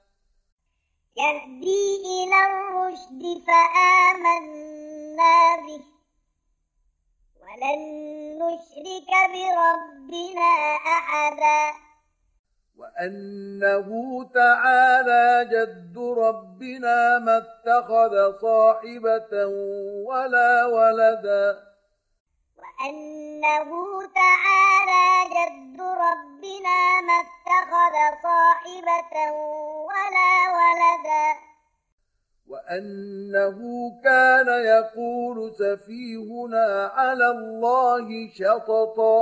يهدي إلى الرشد فآمنا به ولن نشرك بربنا أحدا وأنه تعالى جد ربنا ما اتخذ صاحبة ولا ولدا وأنه تعالى جد ربنا ما اتخذ صاحبة ولا ولدا وأنه كان يقول سفيهنا على الله شططا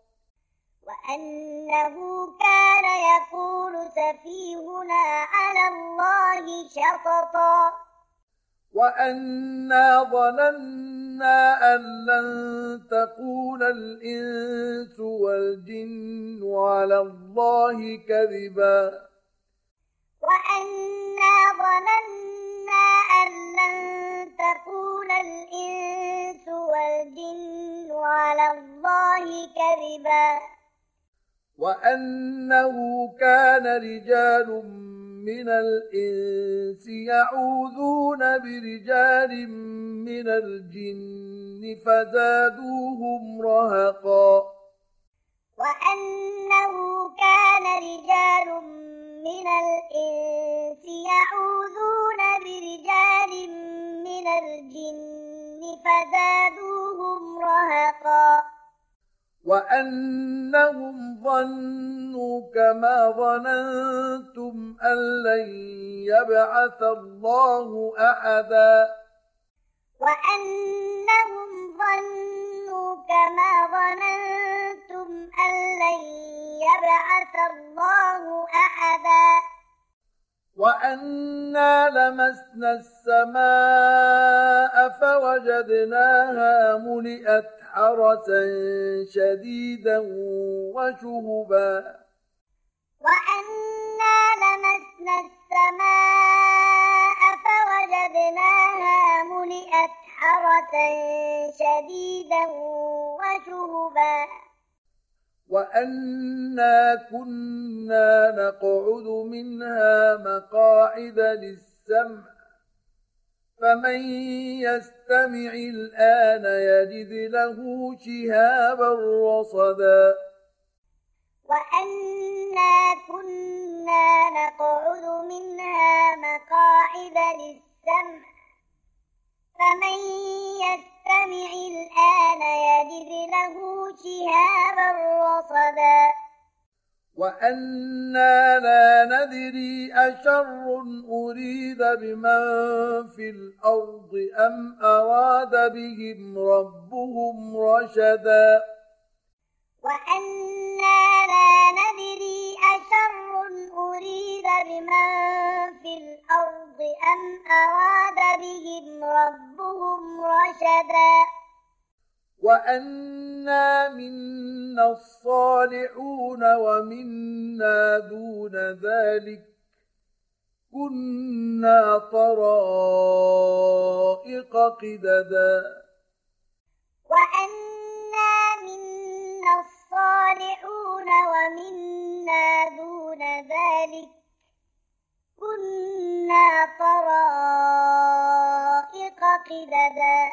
وأنه كان يقول سفيهنا على الله شططا وأنا ظننا أن لن تقول الإنس والجن على الله كذبا وأنا ظننا أن لن تقول الإنس والجن على الله كذبا وأنه كان رجال من الإنس يعوذون برجال من الجن فزادوهم رهقا وأنه كان رجال من الإنس يعوذون برجال من الجن فزادوهم رهقا وأنهم ظنوا كما ظننتم أن لن يبعث الله أحدا وأنهم ظنوا كما ظننتم أن لن يبعث الله أحدا وأنا لمسنا السماء فوجدناها ملئت حرسا شديدا وشهبا وأنا لمسنا السماء فوجدناها ملئت حرسا شديدا وشهبا وأنا كنا نقعد منها مقاعد للسمع فمن يستمع الآن يجد له شهابا رصدا وأنا كنا نقعد منها مقاعد للسمع فمن يستمع الآن يجد له شهابا رصدا وأنا لا ندري أشر أريد بمن في الأرض أم أراد بهم ربهم رشدا وأنا لا ندري أشر أريد بمن في الأرض أم أراد بهم ربهم رشدا وأنا منا الصالحون ومنا دون ذلك كنا طرائق قددا وأنا منا الصالحون ومنا دون ذلك كنا طرائق قددا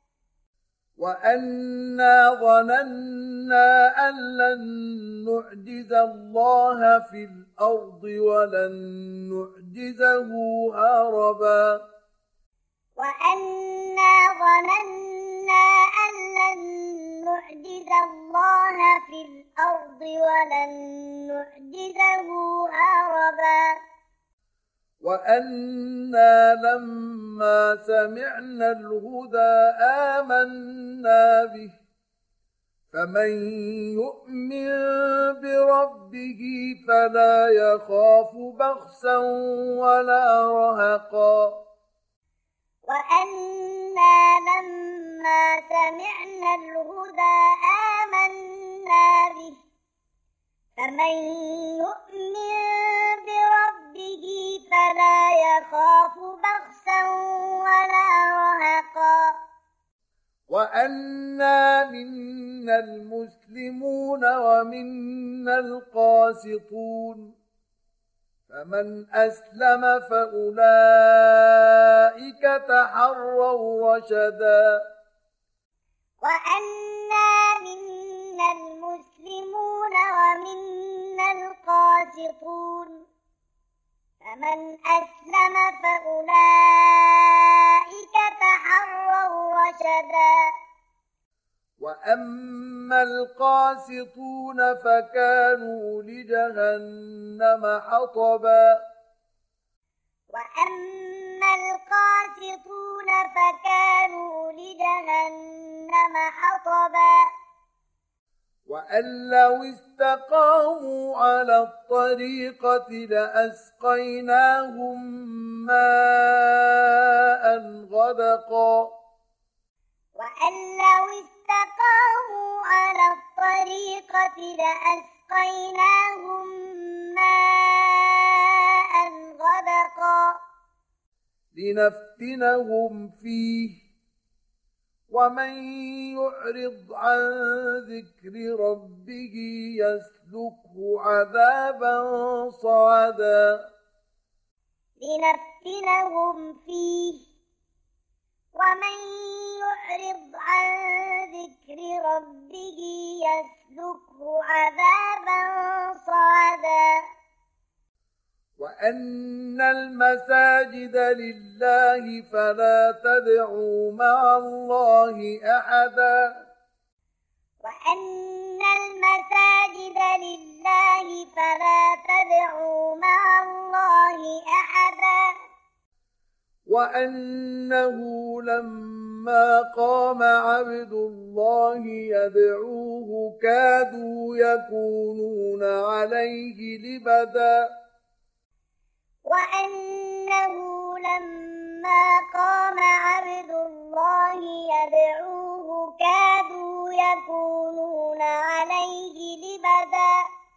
وأنا ظننا أن لن نعجز الله في الأرض ولن نعجزه هربا وأنا ظننا أن لن نعجز الله في الأرض ولن نعجزه هربا وأنا لما سمعنا الهدى آمنا به فمن يؤمن بربه فلا يخاف بخسا ولا رهقا وأنا لما سمعنا الهدى آمنا به فمن يؤمن بربه فلا يخاف بخسا ولا رهقا وأنا منا المسلمون ومنا القاسطون فمن أسلم فأولئك تحروا رشدا وأنا منا المسلمون ومنا القاسطون فمن أسلم فأولئك تحروا رشدا وأما القاسطون فكانوا لجهنم حطبا وأما القاسطون فكانوا لجهنم حطبا وأن لو استقاموا على الطريقة لأسقيناهم ماء غدقا وأن لو استقاموا على الطريقة لأسقيناهم ماء غدقا لنفتنهم فيه ومن يعرض عن ذكر ربه يسلكه عذابا صعدا لنفتنهم فيه ومن يعرض عن ذكر ربه يسلكه عذابا صعدا وأن المساجد لله فلا تدعوا مع الله أحدا وأن المساجد لله فلا تدعوا مع الله أحدا وأنه لما قام عبد الله يدعوه كادوا يكونون عليه لبدا وأنه لما قام عبد الله يدعوه كادوا يكونون عليه لبدا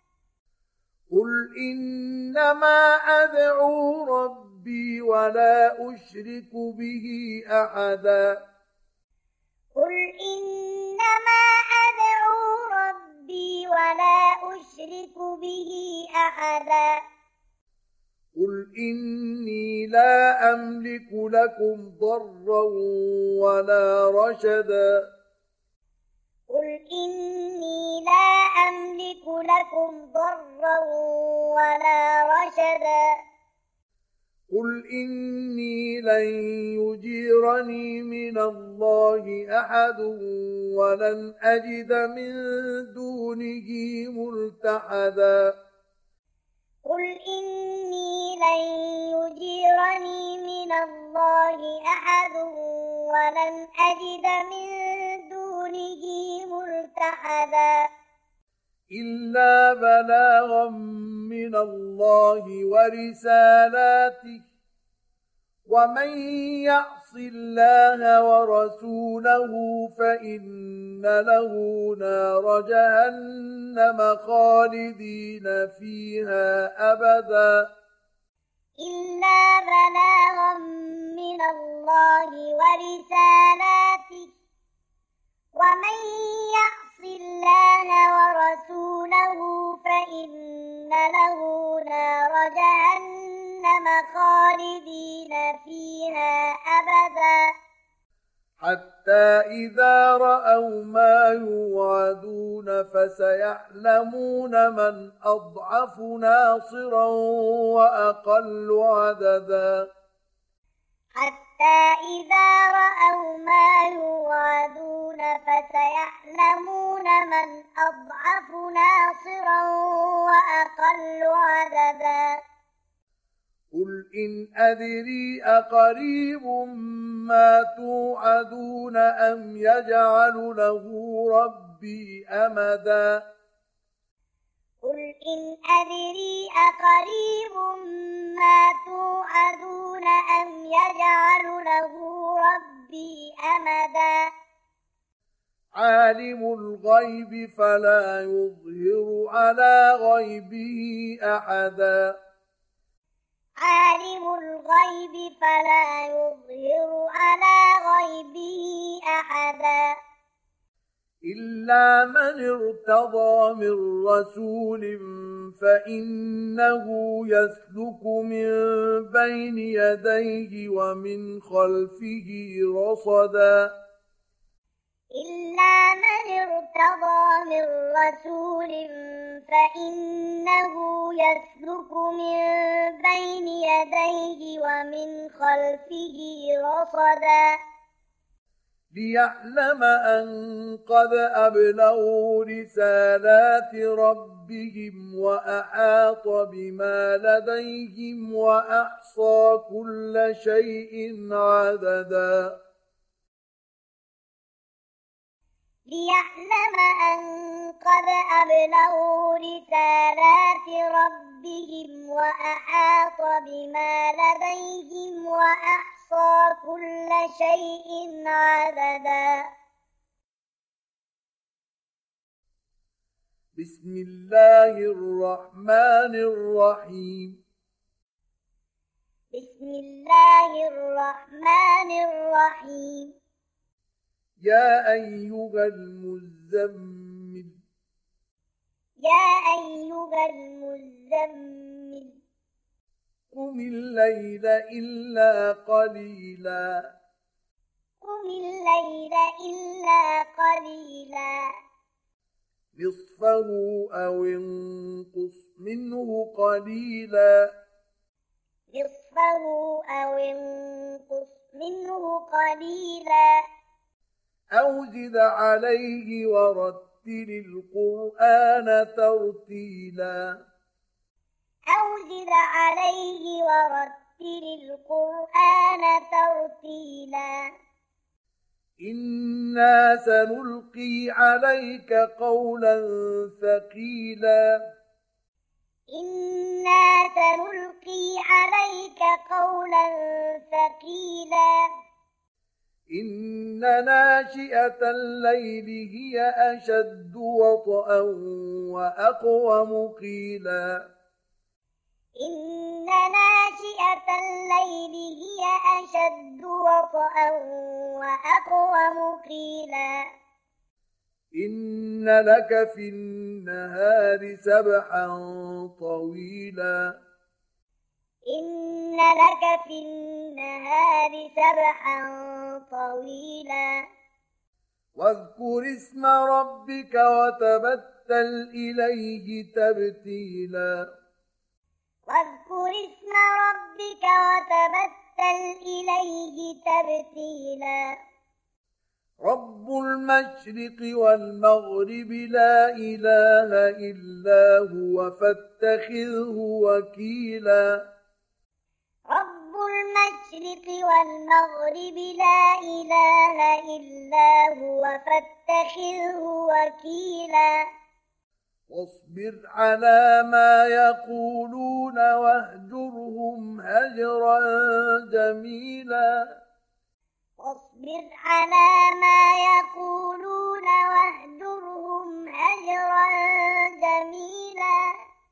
قل إنما أدعو ربي ولا أشرك به أحدا قل إنما أدعو ربي ولا أشرك به أحدا قل إني لا أملك لكم ضرا ولا رشدا قل إني لا أملك لكم ضرا ولا رشدا قل إني لن يجيرني من الله أحد ولن أجد من دونه ملتحدا قل إني لن يجيرني من الله أحد ولن أجد من دونه ملتحدا إلا بلاغا من الله ورسالاته ومن يعص الله ورسوله فإن له نار جهنم خالدين فيها أبدا إلا بلاغا من الله ورسالاته ومن يعص الله ورسوله فإن له نار جهنم خالدين فيها أبدا حتى إذا رأوا ما يوعدون فسيعلمون من أضعف ناصرا وأقل عددا حتى إذا رأوا ما يوعدون فسيعلمون من أضعف ناصرا وأقل عددا قل إن أدري أقريب ما توعدون أم يجعل له ربي أمدا قل إن أدري أقريب ما توعدون أم يجعل له ربي أمدا عالم الغيب فلا يظهر على غيبه أحدا عالم الغيب فلا يظهر على غيبه أحدا إلا من ارتضى من رسول فإنه يسلك من بين يديه ومن خلفه رصدا إلا من ارتضى من رسول فإنه يسلك من بين يديه ومن خلفه رصدا ليعلم أن قد أبلغوا رسالات ربهم وأحاط بما لديهم وأحصى كل شيء عددا ليعلم أن قد أبلغوا رسالات ربهم وأحاط بما لديهم وأحصى كل شيء عددا بسم الله الرحمن الرحيم بسم الله الرحمن الرحيم يا أيها المزمل يا أيها المزمل قم الليل إلا قليلا قم الليل إلا قليلا نصفه أو انقص منه قليلا نصفه أو انقص منه قليلا أو زد عليه ورتل القرآن ترتيلا أو زد عليه ورتل القرآن ترتيلا إنا سنلقي عليك قولا ثقيلا إنا سنلقي عليك قولا ثقيلا إن ناشئة الليل هي أشد وطئا وأقوم قيلا إن ناشئة الليل هي أشد وطئا وأقوم قيلا إن لك في النهار سبحا طويلا إن لك في النهار سبحا طويلا واذكر اسم ربك وتبتل إليه تبتيلا واذكر اسم ربك وتبتل إليه تبتيلا رب المشرق والمغرب لا إله إلا هو فاتخذه وكيلا رب المشرق والمغرب لا إله إلا هو فاتخذه وكيلا واصبر على ما يقولون واهجرهم هجرا جميلا واصبر على ما يقولون واهجرهم هجرا جميلا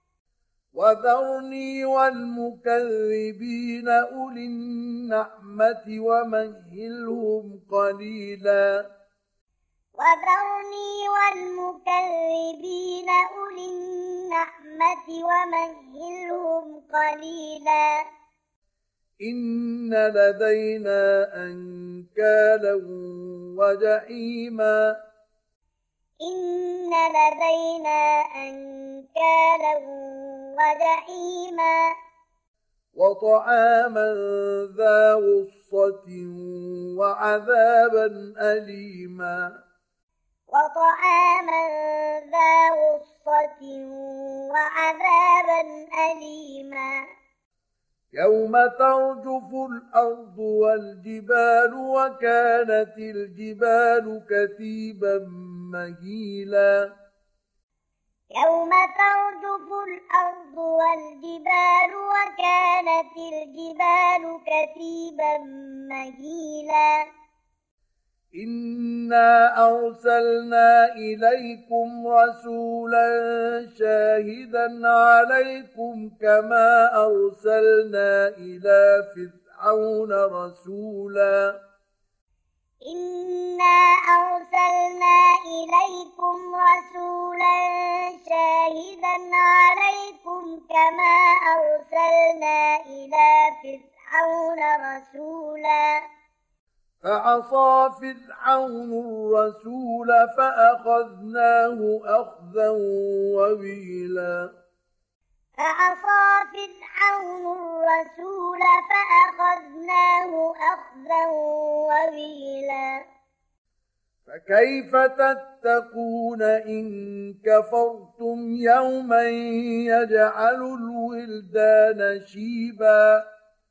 وذرني والمكذبين أولي النعمة ومهلهم قليلا وذرني والمكذبين أولي النعمة ومهلهم قليلا إن لدينا أنكالا وجحيما إن لدينا أنكالا وجحيما وطعاما ذا غصة وعذابا أليما وطعاما ذا غصة وعذابا أليما يوم ترجف الأرض والجبال وكانت الجبال كثيبا مهيلا يوم ترجف الأرض والجبال وكانت الجبال كثيبا مهيلا إنا أرسلنا إليكم رسولا شاهدا عليكم كما أرسلنا إلى فرعون رسولا إنا أرسلنا إليكم رسولا شاهدا عليكم كما أرسلنا إلى فرعون رسولا فعصى فرعون الرسول فأخذناه أخذا وبيلا فعصى فرعون الرسول فأخذناه أخذا وبيلا فكيف تتقون إن كفرتم يوما يجعل الولدان شيبا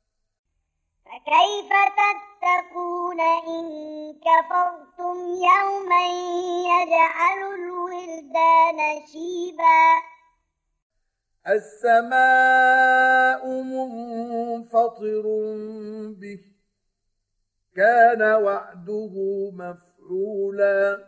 فكيف تتقون إن كفرتم يوما يجعل الولدان شيبا السماء منفطر به كان وعده مفعولا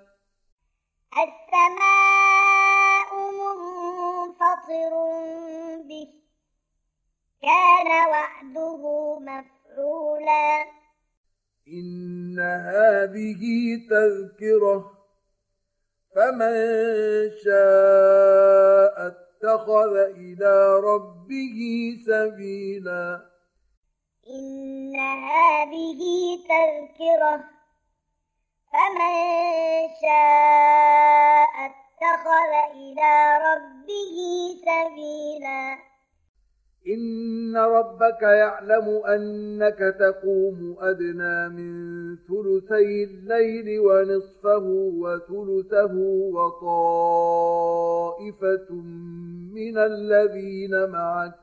السماء منفطر به كان وعده مفعولا إن هذه تذكرة فمن شاء اتخذ إلى ربه سبيلا إن هذه تذكرة فمن شاء اتخذ إلى ربه سبيلا إن ربك يعلم أنك تقوم أدنى من ثلثي الليل ونصفه وثلثه وطائفة من الذين معك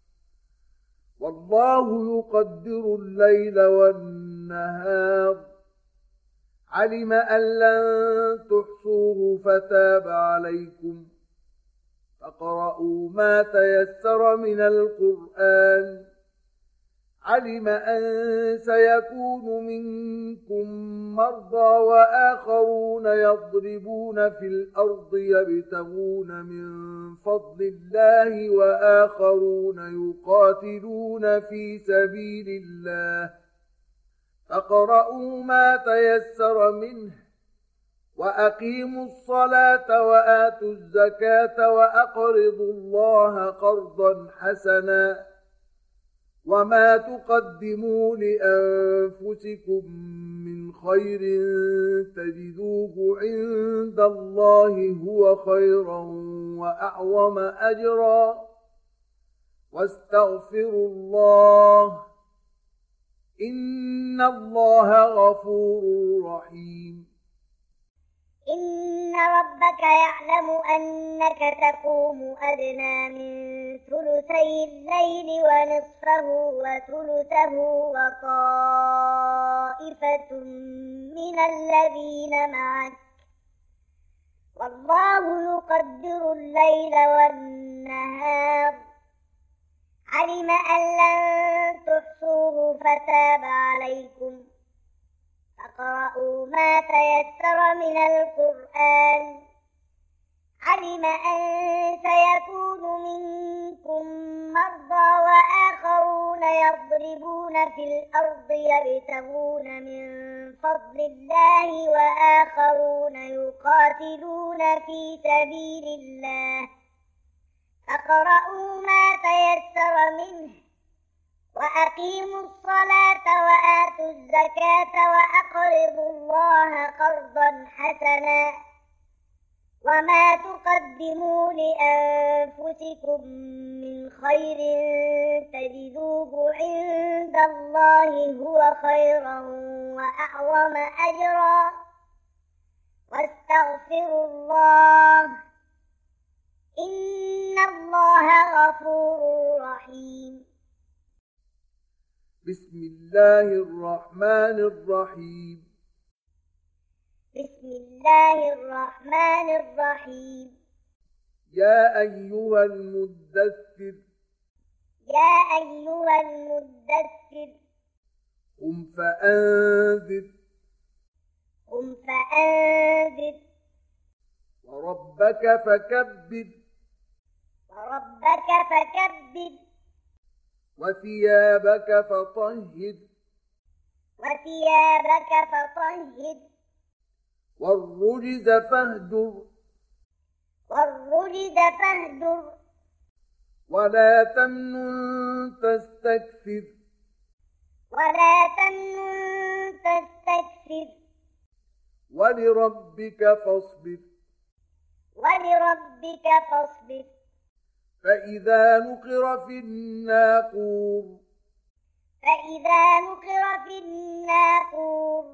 والله يقدر الليل والنهار علم أن لن تحصوه فتاب عليكم فاقرؤوا ما تيسر من القرآن. علم أن سيكون منكم مرضى وآخرون يضربون في الأرض يبتغون من فضل الله وآخرون يقاتلون في سبيل الله، فاقرؤوا ما تيسر منه وأقيموا الصلاة وآتوا الزكاة وأقرضوا الله قرضا حسنا، وما تقدموا لأنفسكم من خير تجدوه عند الله هو خيرا وأعظم أجرا، واستغفروا الله إن الله غفور رحيم. إن ربك يعلم أنك تقوم أدنى من ثلثي الليل ونصفه وثلثه وطائفة من الذين معك، والله يقدر الليل والنهار، علم أن لن تحصوه فتاب عليكم، فاقرؤوا ما تيسر من القرآن. علم أن سيكون منكم مرضى وآخرون يضربون في الأرض يبتغون من فضل الله وآخرون يقاتلون في سبيل الله، فاقرؤوا ما تيسر منه وأقيموا الصلاة وآتوا الزكاة وأقرضوا الله قرضا حسنا، وما تقدموا لأنفسكم من خير تجدوه عند الله هو خيرا وأعظم أجرا، واستغفروا الله إن الله غفور رحيم. بسم الله الرحمن الرحيم. بسم الله الرحمن الرحيم. يا أيها المدثر يا أيها المدثر قم فأنذر قم فأنذر وربك فكبر وربك فكبر وثيابك فطهر وثيابك فطهر والرجز فاهجر والرجز فاهجر ولا تمنن تستكثر ولا تمنن تستكثر ولربك فاصبر ولربك فاصبر فإذا نقر في الناقور فإذا نقر في الناقور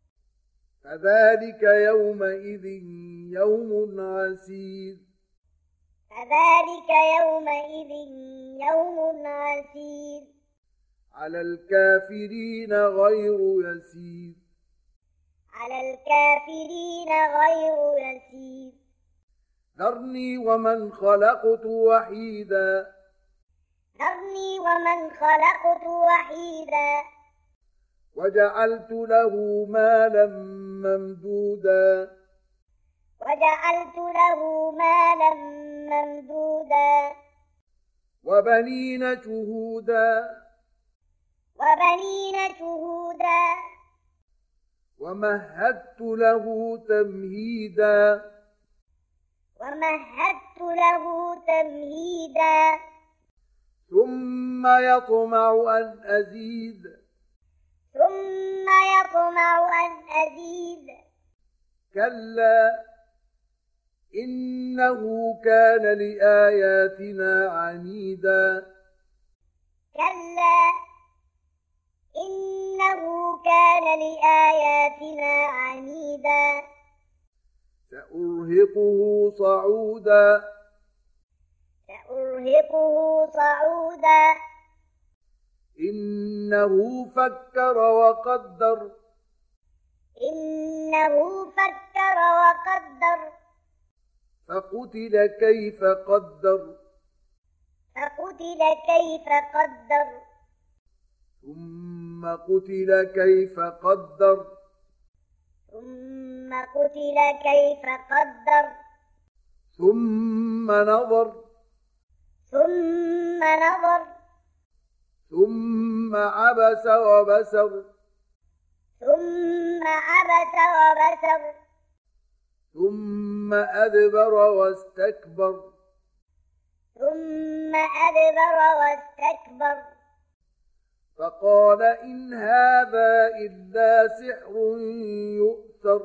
فذلك يومئذ يوم عسير فذلك يومئذ يوم عسير على الكافرين غير يسير على الكافرين غير يسير ذرني ومن خلقت وحيدا ذرني ومن خلقت وحيدا وجعلت له مالا ممدودا وجعلت له مالا ممدودا وبنين شهودا وبنين شهودا ومهدت له تمهيدا ومهدت له تمهيدا ثم يطمع أن أزيد ثم يطمع أن أزيد كلا إنه كان لآياتنا عنيدا كلا إنه كان لآياتنا عنيدا سأرهقه صعودا سأرهقه صعودا إنه فكر وقدر إنه فكر وقدر فقتل كيف قدر فقتل كيف قدر ثم قتل كيف قدر ثم قتل كيف قدر ثم نظر ثم نظر ثم عبس وبسر ثم عبس وبسر ثم أدبر واستكبر ثم أدبر واستكبر فقال إن هذا إلا سحر يؤثر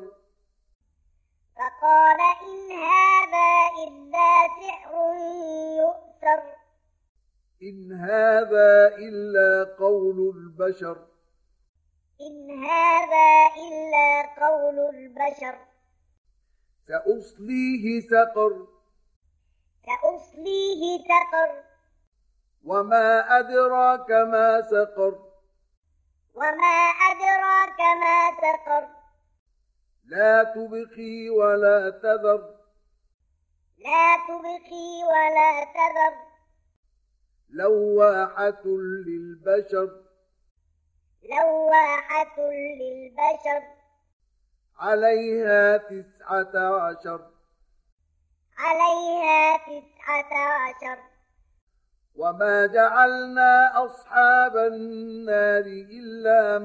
فقال إن هذا إلا سحر يؤثر إن هذا إلا قول البشر إن هذا إلا قول البشر سأصليه سقر سأصليه سقر وما أدراك ما سقر وما أدراك ما سقر لا تبقي ولا تذر لا تبقي ولا تذر لواحة للبشر لواحة للبشر عليها تسعة عشر عليها تسعة عشر وما جعلنا أصحاب النار إلا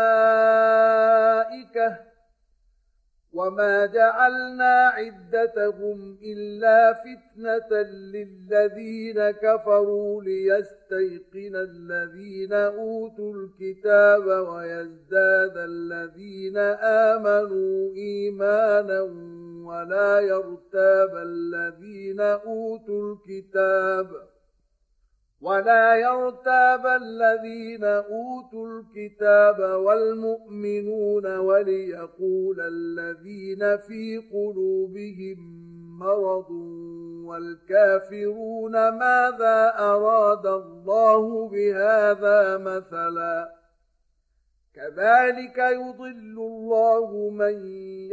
ملائكة وما جعلنا عدتهم إلا فتنة للذين كفروا ليستيقن الذين أوتوا الكتاب ويزداد الذين آمنوا إيمانا ولا يرتاب الذين أوتوا الكتاب ولا يرتاب الذين أوتوا الكتاب والمؤمنون وليقول الذين في قلوبهم مرض والكافرون ماذا أراد الله بهذا مثلا كذلك يضل الله من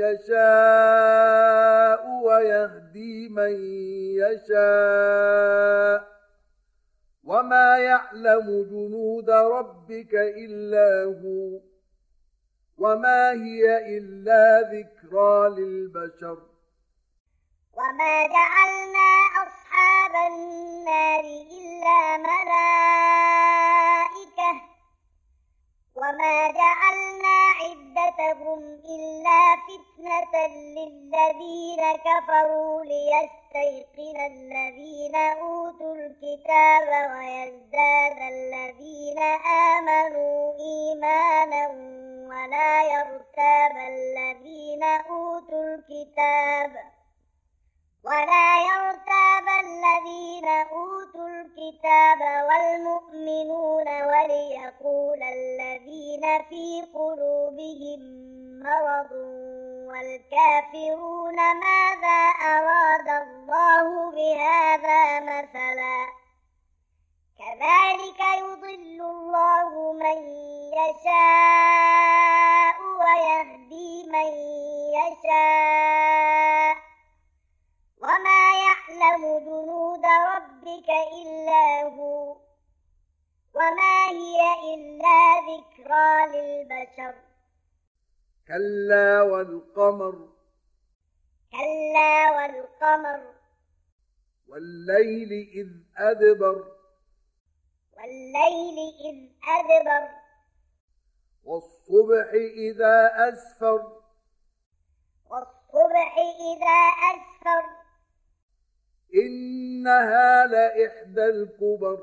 يشاء ويهدي من يشاء وما يعلم جنود ربك إلا هو وما هي إلا ذكرى للبشر وما جعلنا أصحاب النار إلا ملائكة وما جعلنا عدتهم إلا فتنة للذين كفروا ليستيقن الذين أوتوا الكتاب ويزداد الذين آمنوا إيمانا ولا يرتاب الذين أوتوا الكتاب ولا يرتاب الذين أوتوا الكتاب والمؤمنون وليقول الذين في قلوبهم مرض والكافرون ماذا أراد الله بهذا مثلا كذلك يضل الله من يشاء ويهدي من يشاء وما يعلم جنود ربك إلا هو وما هي إلا ذكرى للبشر كلا والقمر كلا والقمر والليل إذ أدبر والليل إذ أدبر والصبح إذا أسفر والصبح إذا أسفر إنها لإحدى الكبر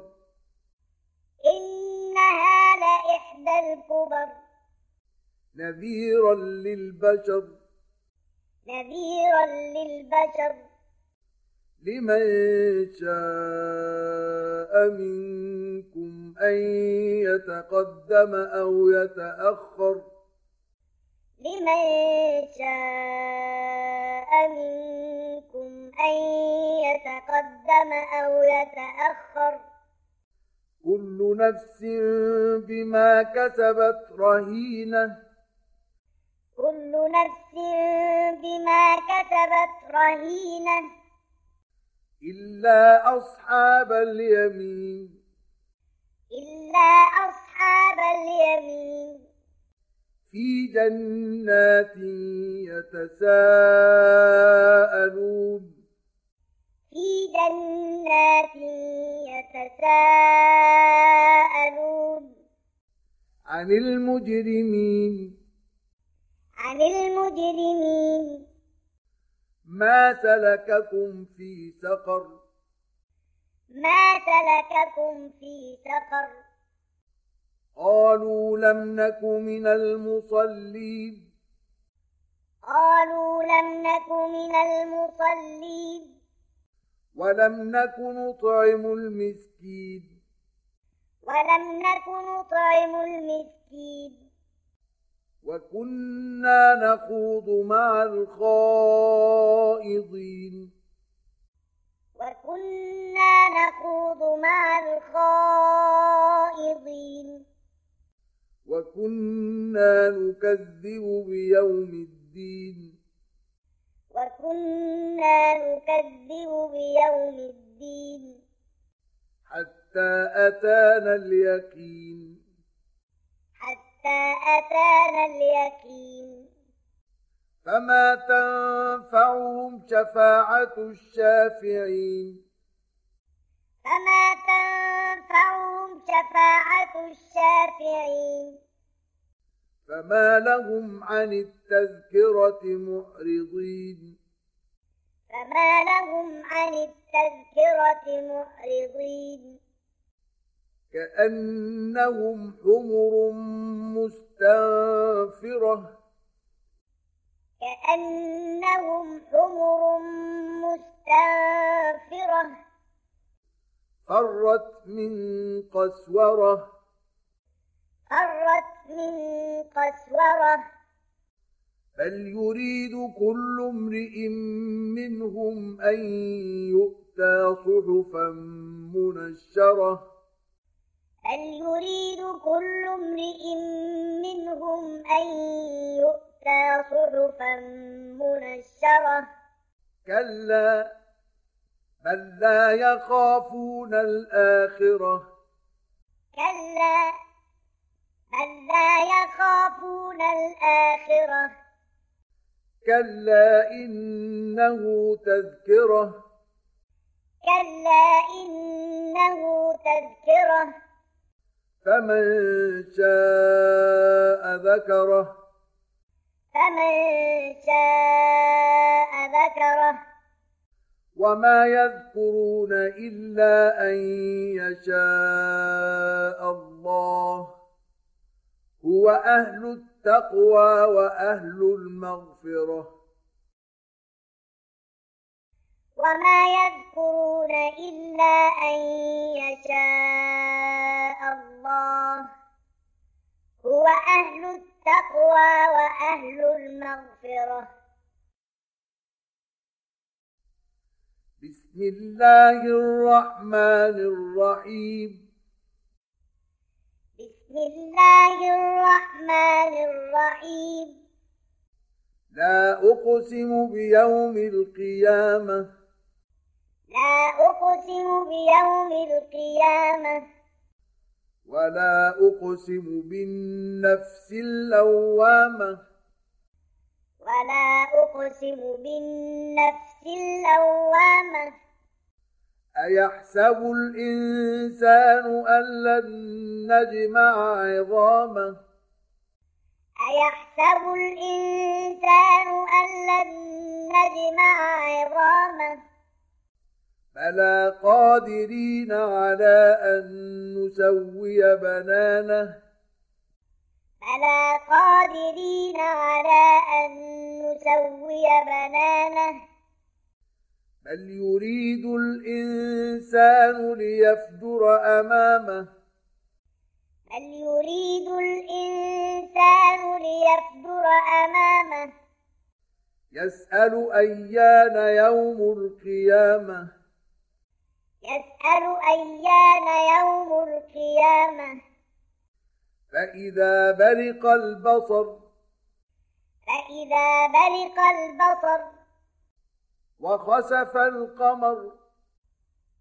إنها لإحدى الكبر نذيرا للبشر نذيرا للبشر لمن شاء منكم أن يتقدم أو يتأخر لمن شاء منكم أن يتقدم أو يتأخر كل نفس بما كسبت رهينة كل نفس بما كسبت رهينة إلا أصحاب اليمين إلا أصحاب اليمين في جنات يتساءلون في جنات يتساءلون عن المجرمين عن المجرمين ما سلككم في سقر ما سلككم في سقر قالوا لم نك من المصلين قالوا لم نك من المصلين ولم نك نطعم المسكين ولم نك نطعم المسكين وكنا نخوض مع الخائضين وكنا نخوض مع الخائضين وكنا نكذب بيوم الدين وكنا نكذب بيوم الدين حتى أتانا اليقين حتى أتانا اليقين فما تنفعهم شفاعة الشافعين فما تنفعهم شفاعة الشافعين فما لهم عن التذكرة معرضين فما لهم عن التذكرة معرضين كأنهم حمر مستنفرة كأنهم حمر مستنفرة فرت من قسورة فرت من قسورة بل يريد كل امرئ منهم أن يؤتى صحفا منشرة بل يريد كل امرئ منهم أن يؤتى صحفا منشرة كلا بل لا يخافون الآخرة كلا بل لا يخافون الآخرة كلا إنه تذكرة كلا إنه تذكرة فمن شاء ذكره فمن شاء ذكره وما يذكرون إلا أن يشاء الله هو أهل التقوى وأهل المغفرة وما يذكرون إلا أن يشاء الله هو أهل التقوى وأهل المغفرة بسم الله الرحمن الرحيم بسم الله الرحمن الرحيم لا أقسم بيوم القيامة لا أقسم بيوم القيامة ولا أقسم بالنفس اللوامة ولا أقسم بالنفس اللوامة أيحسب الإنسان أن لن نجمع عظامه أيحسب الإنسان أن لن نجمع عظامه بلى قادرين على أن نسوي بنانه بلى قادرين على أن نسوي بنانه بل يريد الإنسان ليفجر أمامه بل يريد الإنسان ليفجر أمامه يسأل أيان يوم القيامة يسأل أيان يوم القيامة فإذا برق البصر فإذا برق البصر وخسف القمر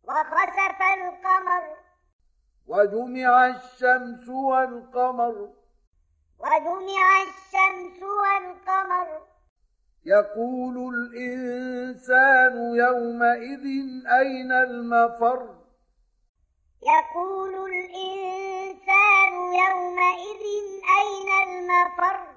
وخسف القمر وجمع الشمس والقمر وجمع الشمس والقمر يقول الإنسان يومئذ أين المفر يقول الإنسان يومئذ أين المفر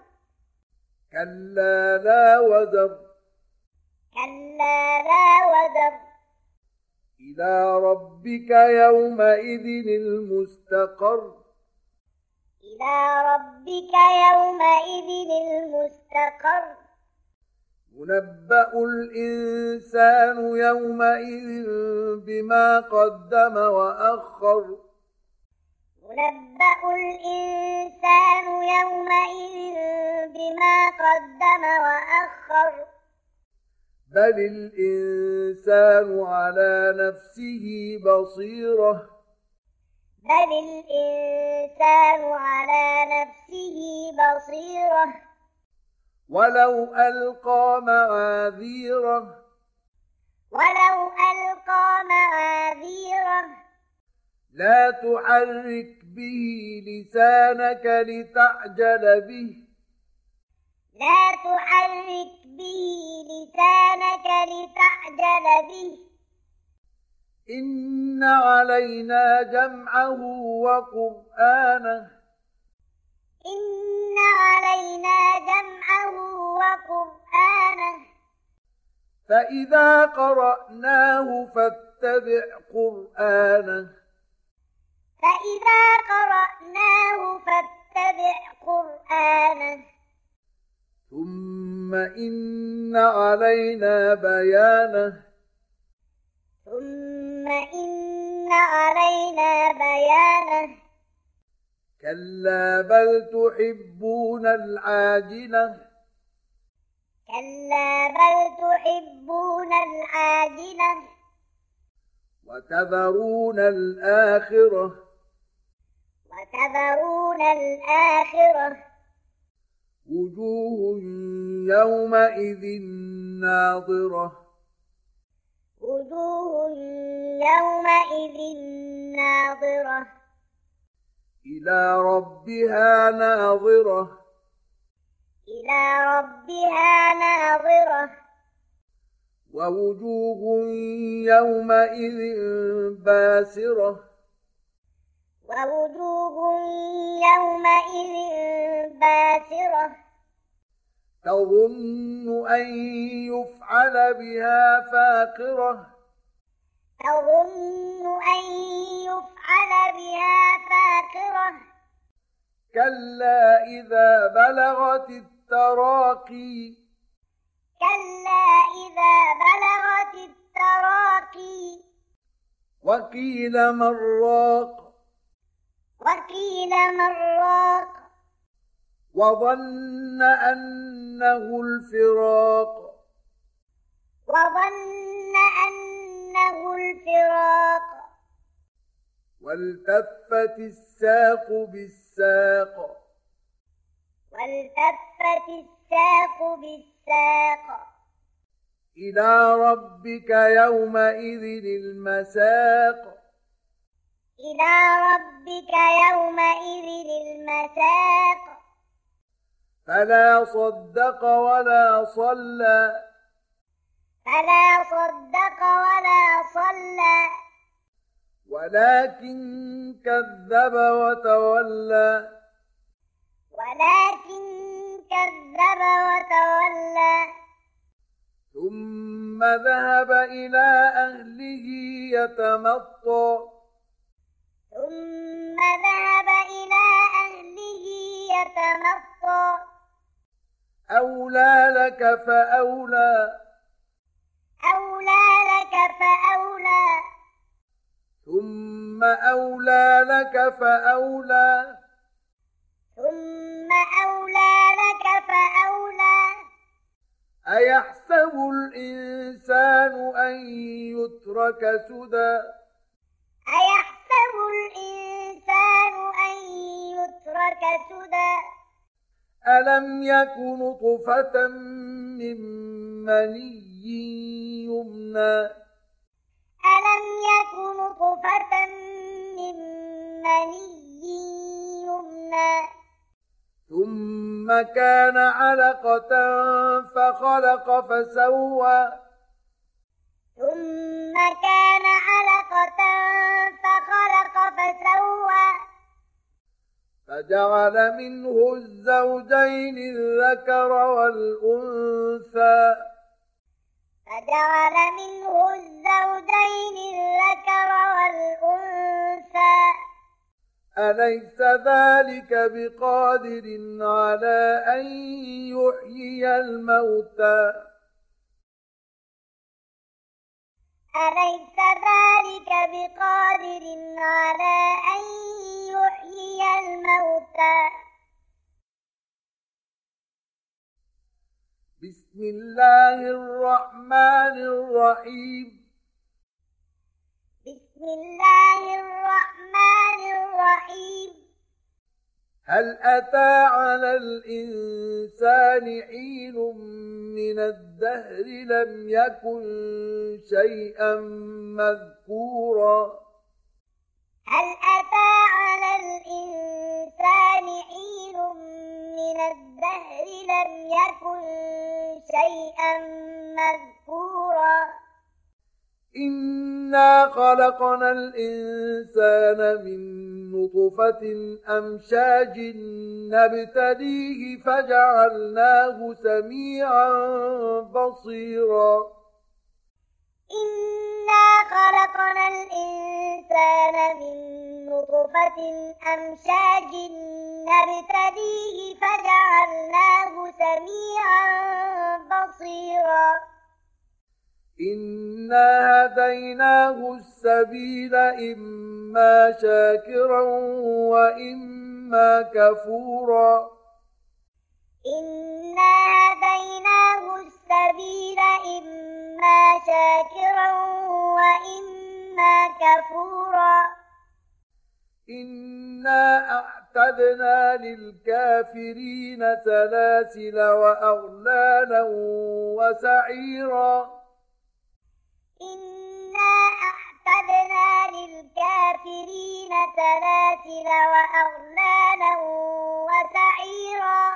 كلا لا وزر كلا لا وزر إلى ربك يومئذ المستقر إلى ربك يومئذ المستقر ينبأ الإنسان يومئذ بما قدم وأخر ينبأ الإنسان يومئذ بما قدم وأخر بل الإنسان على نفسه بصيرة بل الإنسان على نفسه بصيرة ولو ألقى معاذيره ولو ألقى معاذيره لا تحرك به لسانك لتعجل به لا تحرك به لسانك لتعجل به إن علينا جمعه وقرآنه إن علينا جمعه وقرآنه فإذا قرأناه فاتبع قرآنه فإذا قرأناه فاتبع قرآنه ثم إن علينا بيانه ثم إن علينا بيانه كلا بل تحبون العاجلة كلا بل تحبون العاجلة وتذرون الآخرة وتذرون الآخرة وجوه يومئذ ناظرة وجوه يومئذ ناظرة إلى ربها ناظرة إلى ربها ناظرة ووجوه يومئذ باسرة ووجوه يومئذ باسرة تظن أن يفعل بها فاقرة تظن أن يفعل بها فاقرة كلا إذا بلغت التراقي كلا إذا بلغت التراقي وقيل من راق وقيل من راق وظن أنه الفراق وظن أنه الفراق والتفت الساق بالساق والتفت الساق بالساق إلى ربك يومئذ المساق إلى ربك يومئذ المساق فلا صدق ولا صلى فلا صدق ولا صلى ولكن كذب وتولى ولكن كذب وتولى ثم ذهب إلى أهله يتمطى ثم ذهب إلى أهله يتمطى أولى لك فأولى أولى لك فأولى ثم أولى لك فأولى ثم أولى لك فأولى أيحسب الإنسان أن يترك سدى أيحسب الإنسان أن يترك سدى ألم يك نطفة من مني يمنى ألم يك ثم كان علقة فخلق فسوى ثم كان علقة فخلق فسوى فجعل منه الزوجين الذكر والأنثى فجعل منه الزوجين الذكر والأنثى أليس ذلك بقادر على أن يحيي الموتى أليس ذلك بقادر على أن يحيي الموتى بسم الله الرحمن الرحيم بسم الله الرحمن الرحيم هل أتى على الإنسان حين من الدهر لم يكن شيئا مذكورا هل أتى على الإنسان حين من الدهر لم يكن شيئا مذكورا إنا خلقنا الإنسان من نطفة أمشاج نبتليه فجعلناه سميعا بصيرا إنا خلقنا الإنسان من نطفة أمشاج نبتليه فجعلناه سميعا بصيرا إنا هديناه السبيل إما شاكرا وإما كفورا إنا هديناه السبيل إما شاكرا وإما كفورا إنا أعتدنا للكافرين سلاسل وأغلالا وسعيرا إنا أعتدنا للكافرين سلاسل وأغلالا وسعيرا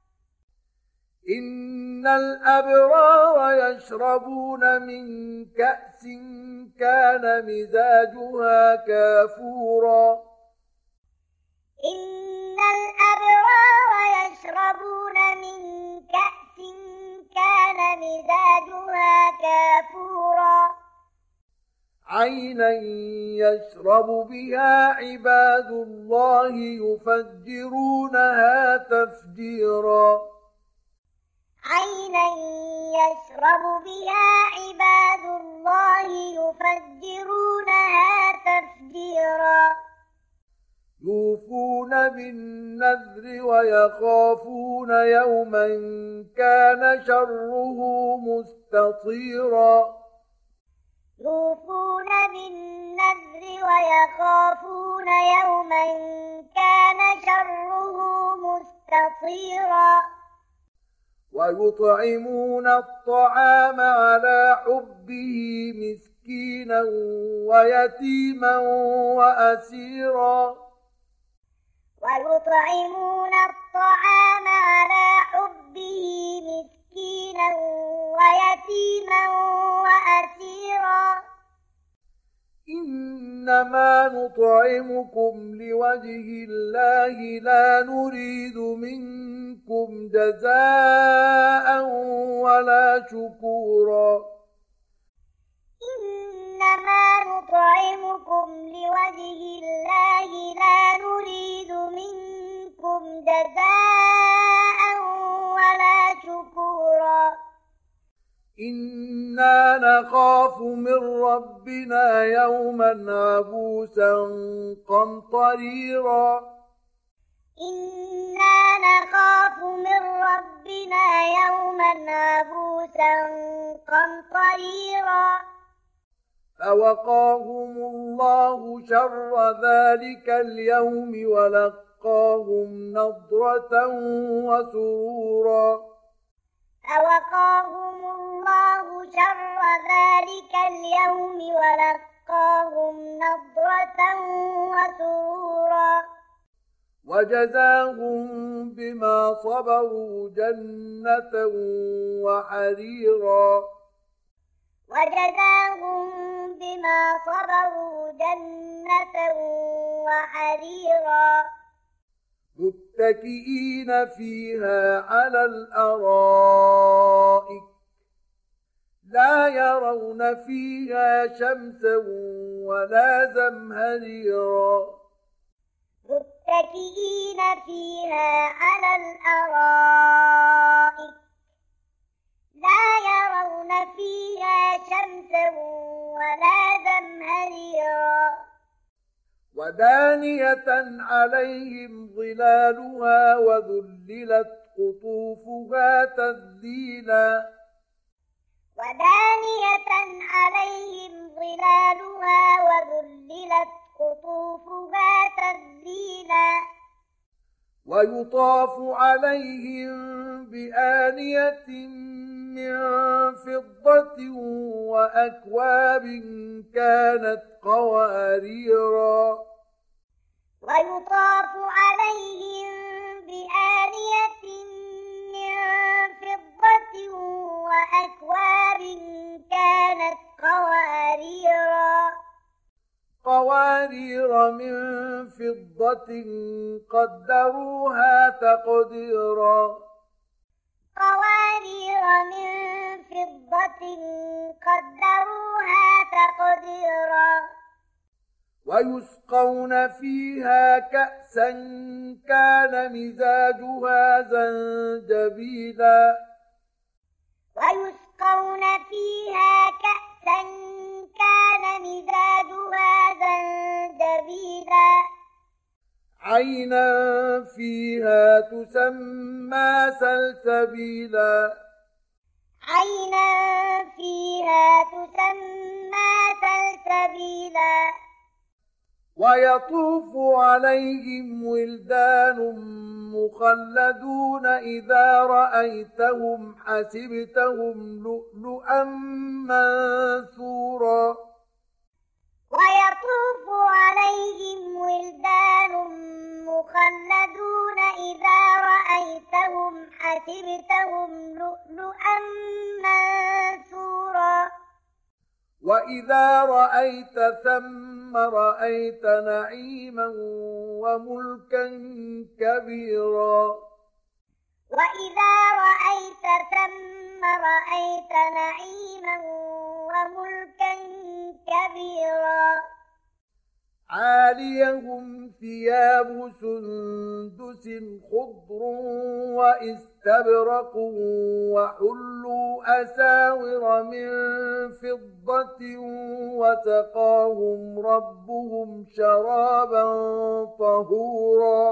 إن الأبرار يشربون من كأس كان مزاجها كافورا إن الأبرار يشربون من كأس كان مزاجها كافورا عينا يشرب بها عباد الله يفجرونها تفجيرا عينا يشرب بها عباد الله يفجرونها تفجيرا يوفون بالنذر ويخافون يوما كان شره مستطيرا يوفون بالنذر ويخافون يوما كان شره مستطيرا ويطعمون الطعام على حبه مسكينا ويتيما وأسيرا ويطعمون الطعام على حبه مسكينا ويتيما وأسيرا إنما نطعمكم لوجه الله لا نريد منكم جزاء ولا شكورا إنما نطعمكم لوجه الله لا نريد منكم جزاء ولا شكورا إنا نخاف من ربنا يوما عبوسا قمطريرا إنا نخاف من ربنا يوما عبوسا قمطريرا فوقاهم الله شر ذلك اليوم ولقاهم نضرة وسرورا فوقاهم الله شر ذلك اليوم ولقاهم نضرة وسرورا وجزاهم بما صبروا جنة وحريرا وجزاهم بما صبروا جنة وحريرا متكئين فيها على الأرائك لا يرون فيها شمسا ولا زمهريرا متكئين فيها على الأرائك لا يرون فيها شمسا ولا زمهريرا ودانية عليهم ظلالها وذللت قطوفها تذليلا ودانية عليهم ظلالها وذللت قطوفها تذليلا ويطاف عليهم بآنية من فضة وأكواب كانت قواريرا ويطاف عليهم بآنية من فضة وأكواب كانت قواريرا قوارير من فضة قدروها تقديرا قوارير من فضة قدروها تقديرا ويسقون فيها كأسا كان مزاجها زنجبيلا ويسقون فيها كأسا كان مزاجها زنجبيلا عينا فيها تسمى سلسبيلا عينا فيها تسمى سلسبيلا ويطوف عليهم ولدان مخلدون إذا رأيتهم حسبتهم لؤلؤا منثورا ويطوف عليهم ولدان مخلدون إذا رأيتهم حسبتهم لؤلؤا منثورا وإذا رأيت ثم رأيت نعيما وملكا كبيرا وإذا رأيت ثم رأيت نعيما وملكا كبيرا عاليهم ثياب سندس خضر واستبرق وحلوا أساور من فضة وسقاهم ربهم شرابا طهورا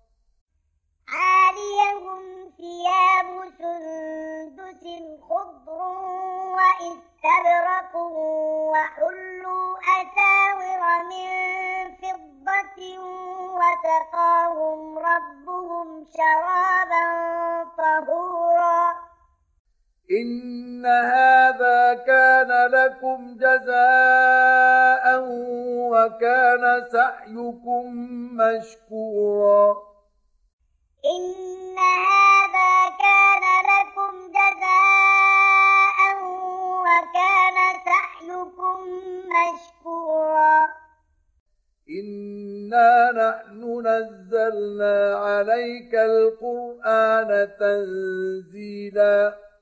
عاليهم ثياب سندس خضر واستبرق وحلوا أساور من فضة وسقاهم ربهم شرابا طهورا إن هذا كان لكم جزاء وكان سعيكم مشكورا إن هذا كان لكم جزاء وكان سعيكم مشكورا إنا نحن نزلنا عليك القرآن تنزيلا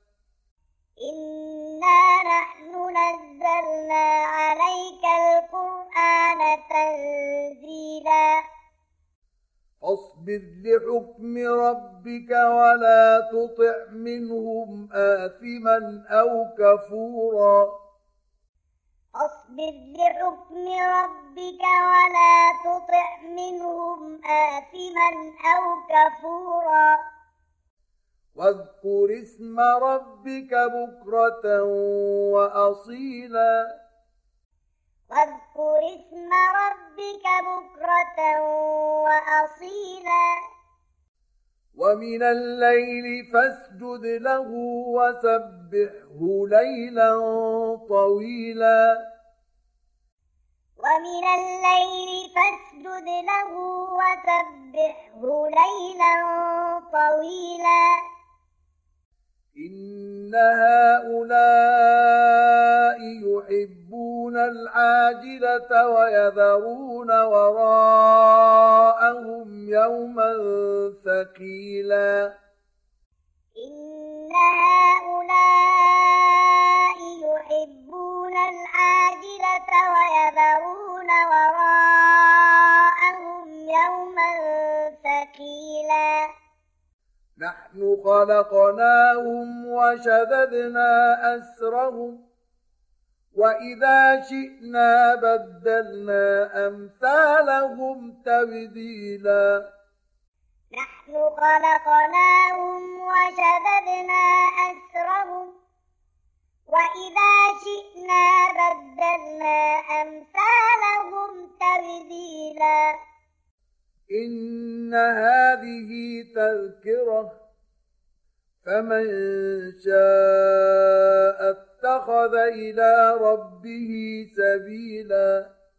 إنا نحن نزلنا عليك القرآن تنزيلا فاصبر لحكم ربك ولا تطع منهم آثما أو كفورا اصبر لحكم ربك ولا تطع منهم آثما أو كفورا واذكر اسم ربك بكرة وأصيلا واذكر اسم ربك بكرة وأصيلا ومن الليل فاسجد له وسبحه ليلا طويلا ومن ومن الليل فاسجد له وسبحه ليلا طويلا إن هؤلاء يحبون العاجلة ويذرون وراءهم يوما ثقيلا إن هؤلاء يحبون العاجلة ويذرون وراءهم يوما ثقيلا نحن خلقناهم وشددنا أسرهم وإذا شئنا بدلنا أمثالهم تبديلا نحن خلقناهم وشددنا أسرهم وإذا شئنا بدلنا أمثالهم تبديلا إن هذه تذكرة فمن شاء اتخذ إلى ربه سبيلا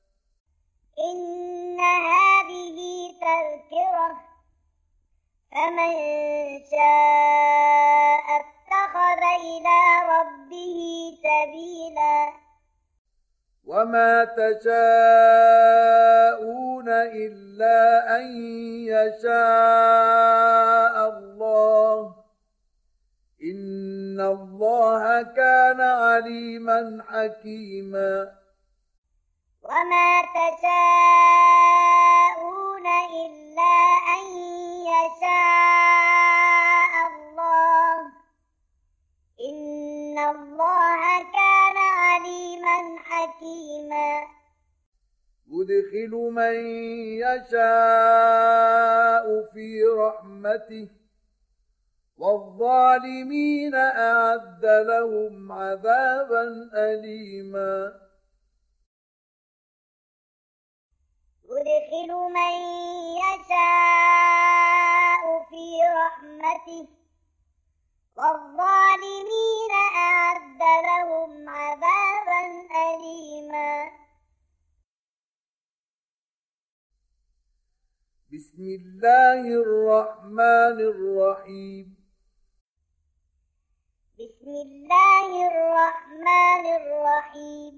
إن هذه تذكرة فمن شاء اتخذ إلى ربه سبيلا وما تشاءون إلا أن يشاء الله إن الله كان عليما حكيما وما تشاءون إلا أن يشاء الله إن الله كان عليما حكيما يدخل من يشاء في رحمته والظالمين أعد لهم عذابا أليما يدخل من يشاء في رحمته والظالمين أعد لهم عذابا أليما بسم الله الرحمن الرحيم بسم الله الرحمن الرحيم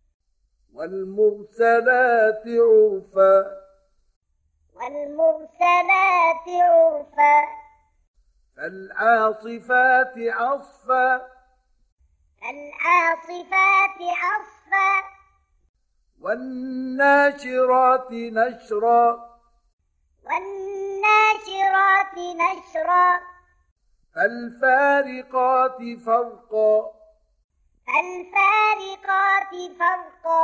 والمرسلات عرفا والمرسلات عرفا فالعاصفات عصفا فالعاصفات عصفا والناشرات نشرا والناشرات نشرا فالفارقات فرقا فالفارقات فرقا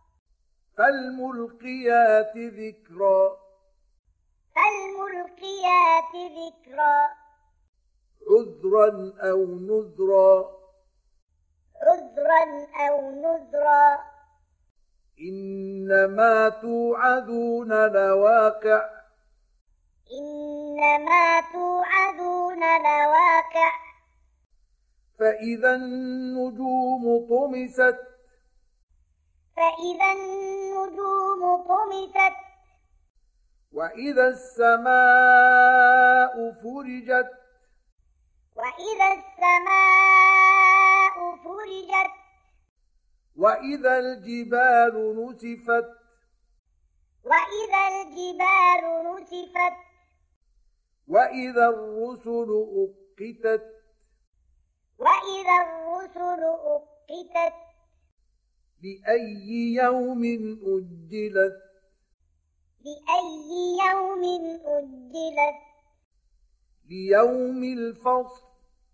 فالملقيات ذكرا فالملقيات ذكرا عذرا أو نذرا عذرا أو نذرا إنما توعدون لواقع إنما توعدون لواقع فإذا النجوم طمست فإذا النجوم طمست وإذا السماء فرجت وإذا السماء فرجت وإذا الجبال نسفت وإذا الجبال نسفت وإذا الرسل أقتت وإذا الرسل أقتت لأي يوم أجلت لأي يوم أجلت ليوم الفصل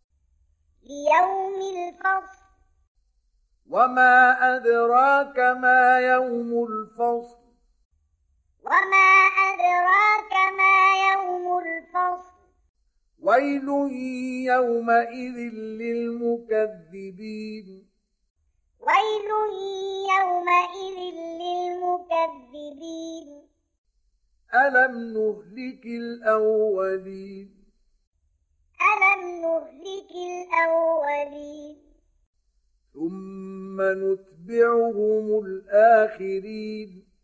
ليوم الفصل وما أدراك ما يوم الفصل وما أدراك ما يوم الفصل ويل يومئذ للمكذبين ويل يومئذ للمكذبين ألم نهلك الأولين ألم نهلك الأولين ثم نتبعهم الآخرين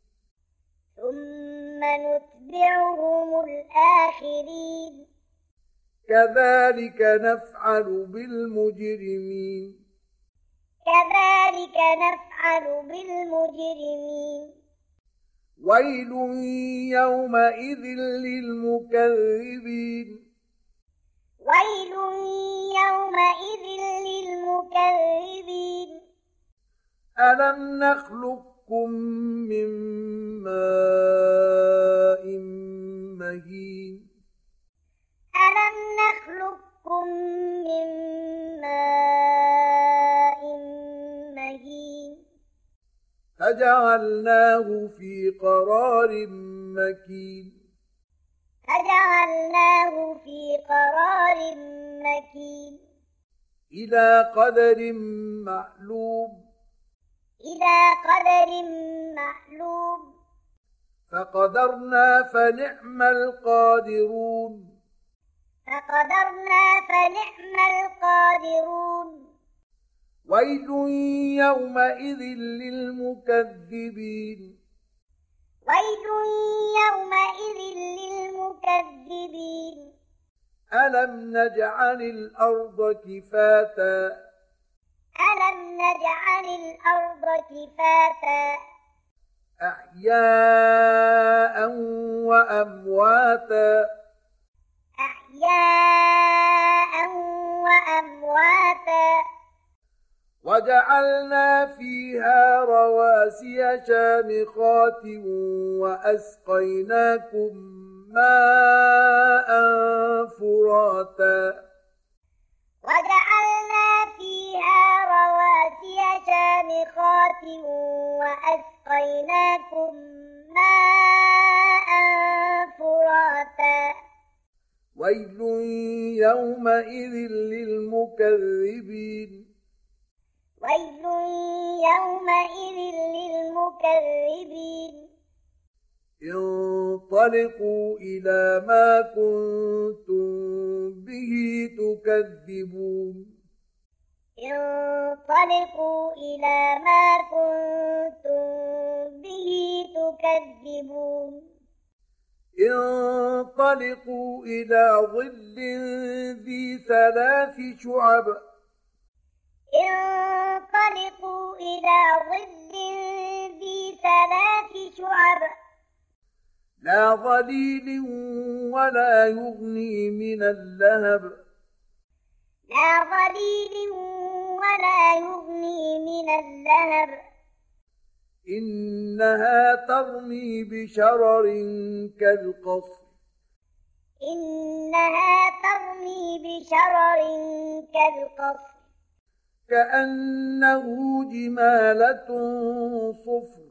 ثم نتبعهم الآخرين كذلك نفعل بالمجرمين كذلك نفعل بالمجرمين ويل يومئذ للمكذبين ويل يومئذ للمكذبين ألم نخلقكم من ماء مهين ألم نخلقكم من ماء مهين فجعلناه في قرار مكين فجعلناه في قرار مكين إلى قدر معلوم إلى قدر معلوم فقدرنا فنعم القادرون فقدرنا فنعم القادرون ويل يومئذ للمكذبين ويل يومئذ للمكذبين ألم نجعل الأرض كفاتا ألم نجعل الأرض كفاتا أحياء وأمواتا أحياء وأمواتا وجعلنا فيها رواسي شامخات وأسقيناكم ماء فراتا وجعلنا فيها رواسي شامخات وأسقيناكم ماء فراتا ويل يومئذ للمكذبين ويل يومئذ للمكذبين انطلقوا إلى ما كنتم به تكذبون انطلقوا إلى ما كنتم به تكذبون انطلقوا إلى ظل ذي ثلاث شعب انطلقوا إلى ظل ذي ثلاث شعب لا ظليل ولا يغني من اللهب لا ظليل ولا يغني من اللهب إنها ترمي بشرر كالقصر إنها ترمي بشرر كالقصر كأنه جمالة صفر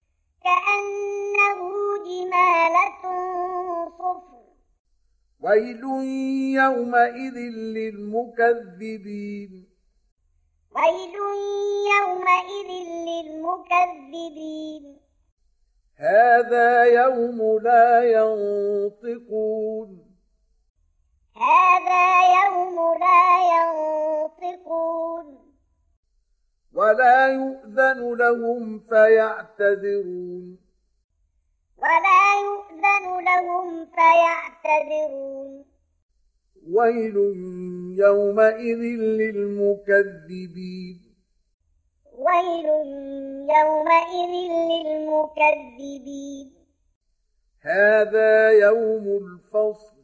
كأنه جمالة صفر ويل يومئذ للمكذبين ويل يومئذ للمكذبين هذا يوم لا ينطقون هذا يوم لا ينطقون ولا يؤذن لهم فيعتذرون ولا يؤذن لهم فيعتذرون ويل يومئذ للمكذبين ويل يومئذ للمكذبين هذا يوم الفصل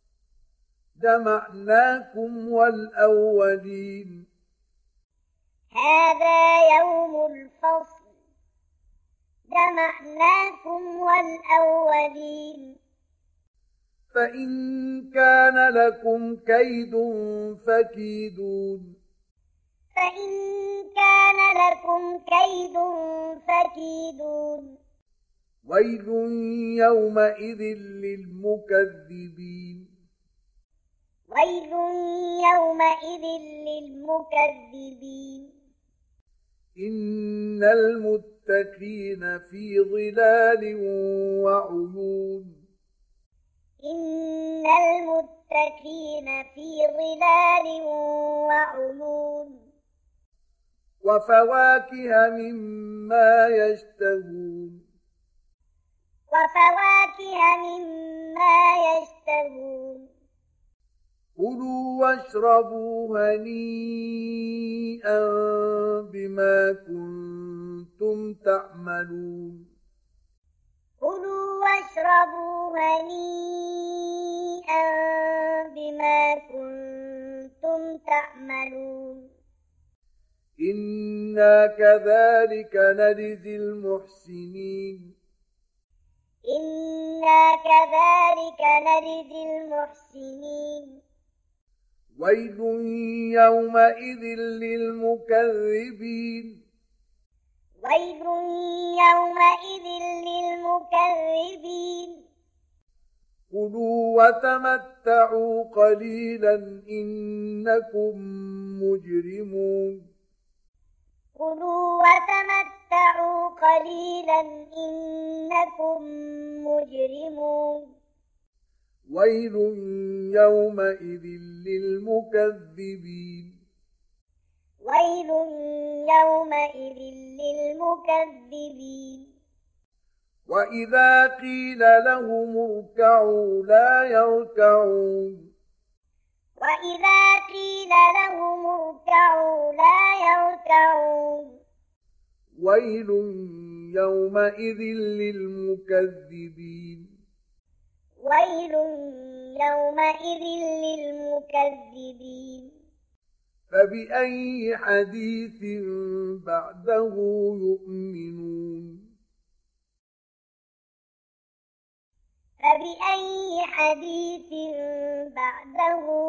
جمعناكم والأولين هذا يوم الفصل جمعناكم والأولين فإن كان لكم كيد فكيدون فإن كان لكم كيد فكيدون ويل يومئذ للمكذبين ويل يومئذ للمكذبين إن المتقين في ظلال وعيون إن المتقين في ظلال وعيون وفواكه مما يشتهون وفواكه مما يشتهون كلوا واشربوا هنيئا بما كنتم تعملون كلوا واشربوا هنيئا بما كنتم تعملون إنا كذلك نجزي المحسنين إنا كذلك نجزي المحسنين ويل يومئذ للمكذبين ويل يومئذ للمكذبين كلوا وتمتعوا قليلا إنكم مجرمون كلوا وتمتعوا قليلا إنكم مجرمون ويل يومئذ للمكذبين ويل يومئذ للمكذبين وإذا قيل لهم اركعوا لا يركعون وإذا قيل لهم اركعوا لا يركعون ويل يومئذ للمكذبين ويل يومئذ للمكذبين فبأي حديث بعده يؤمنون فبأي حديث بعده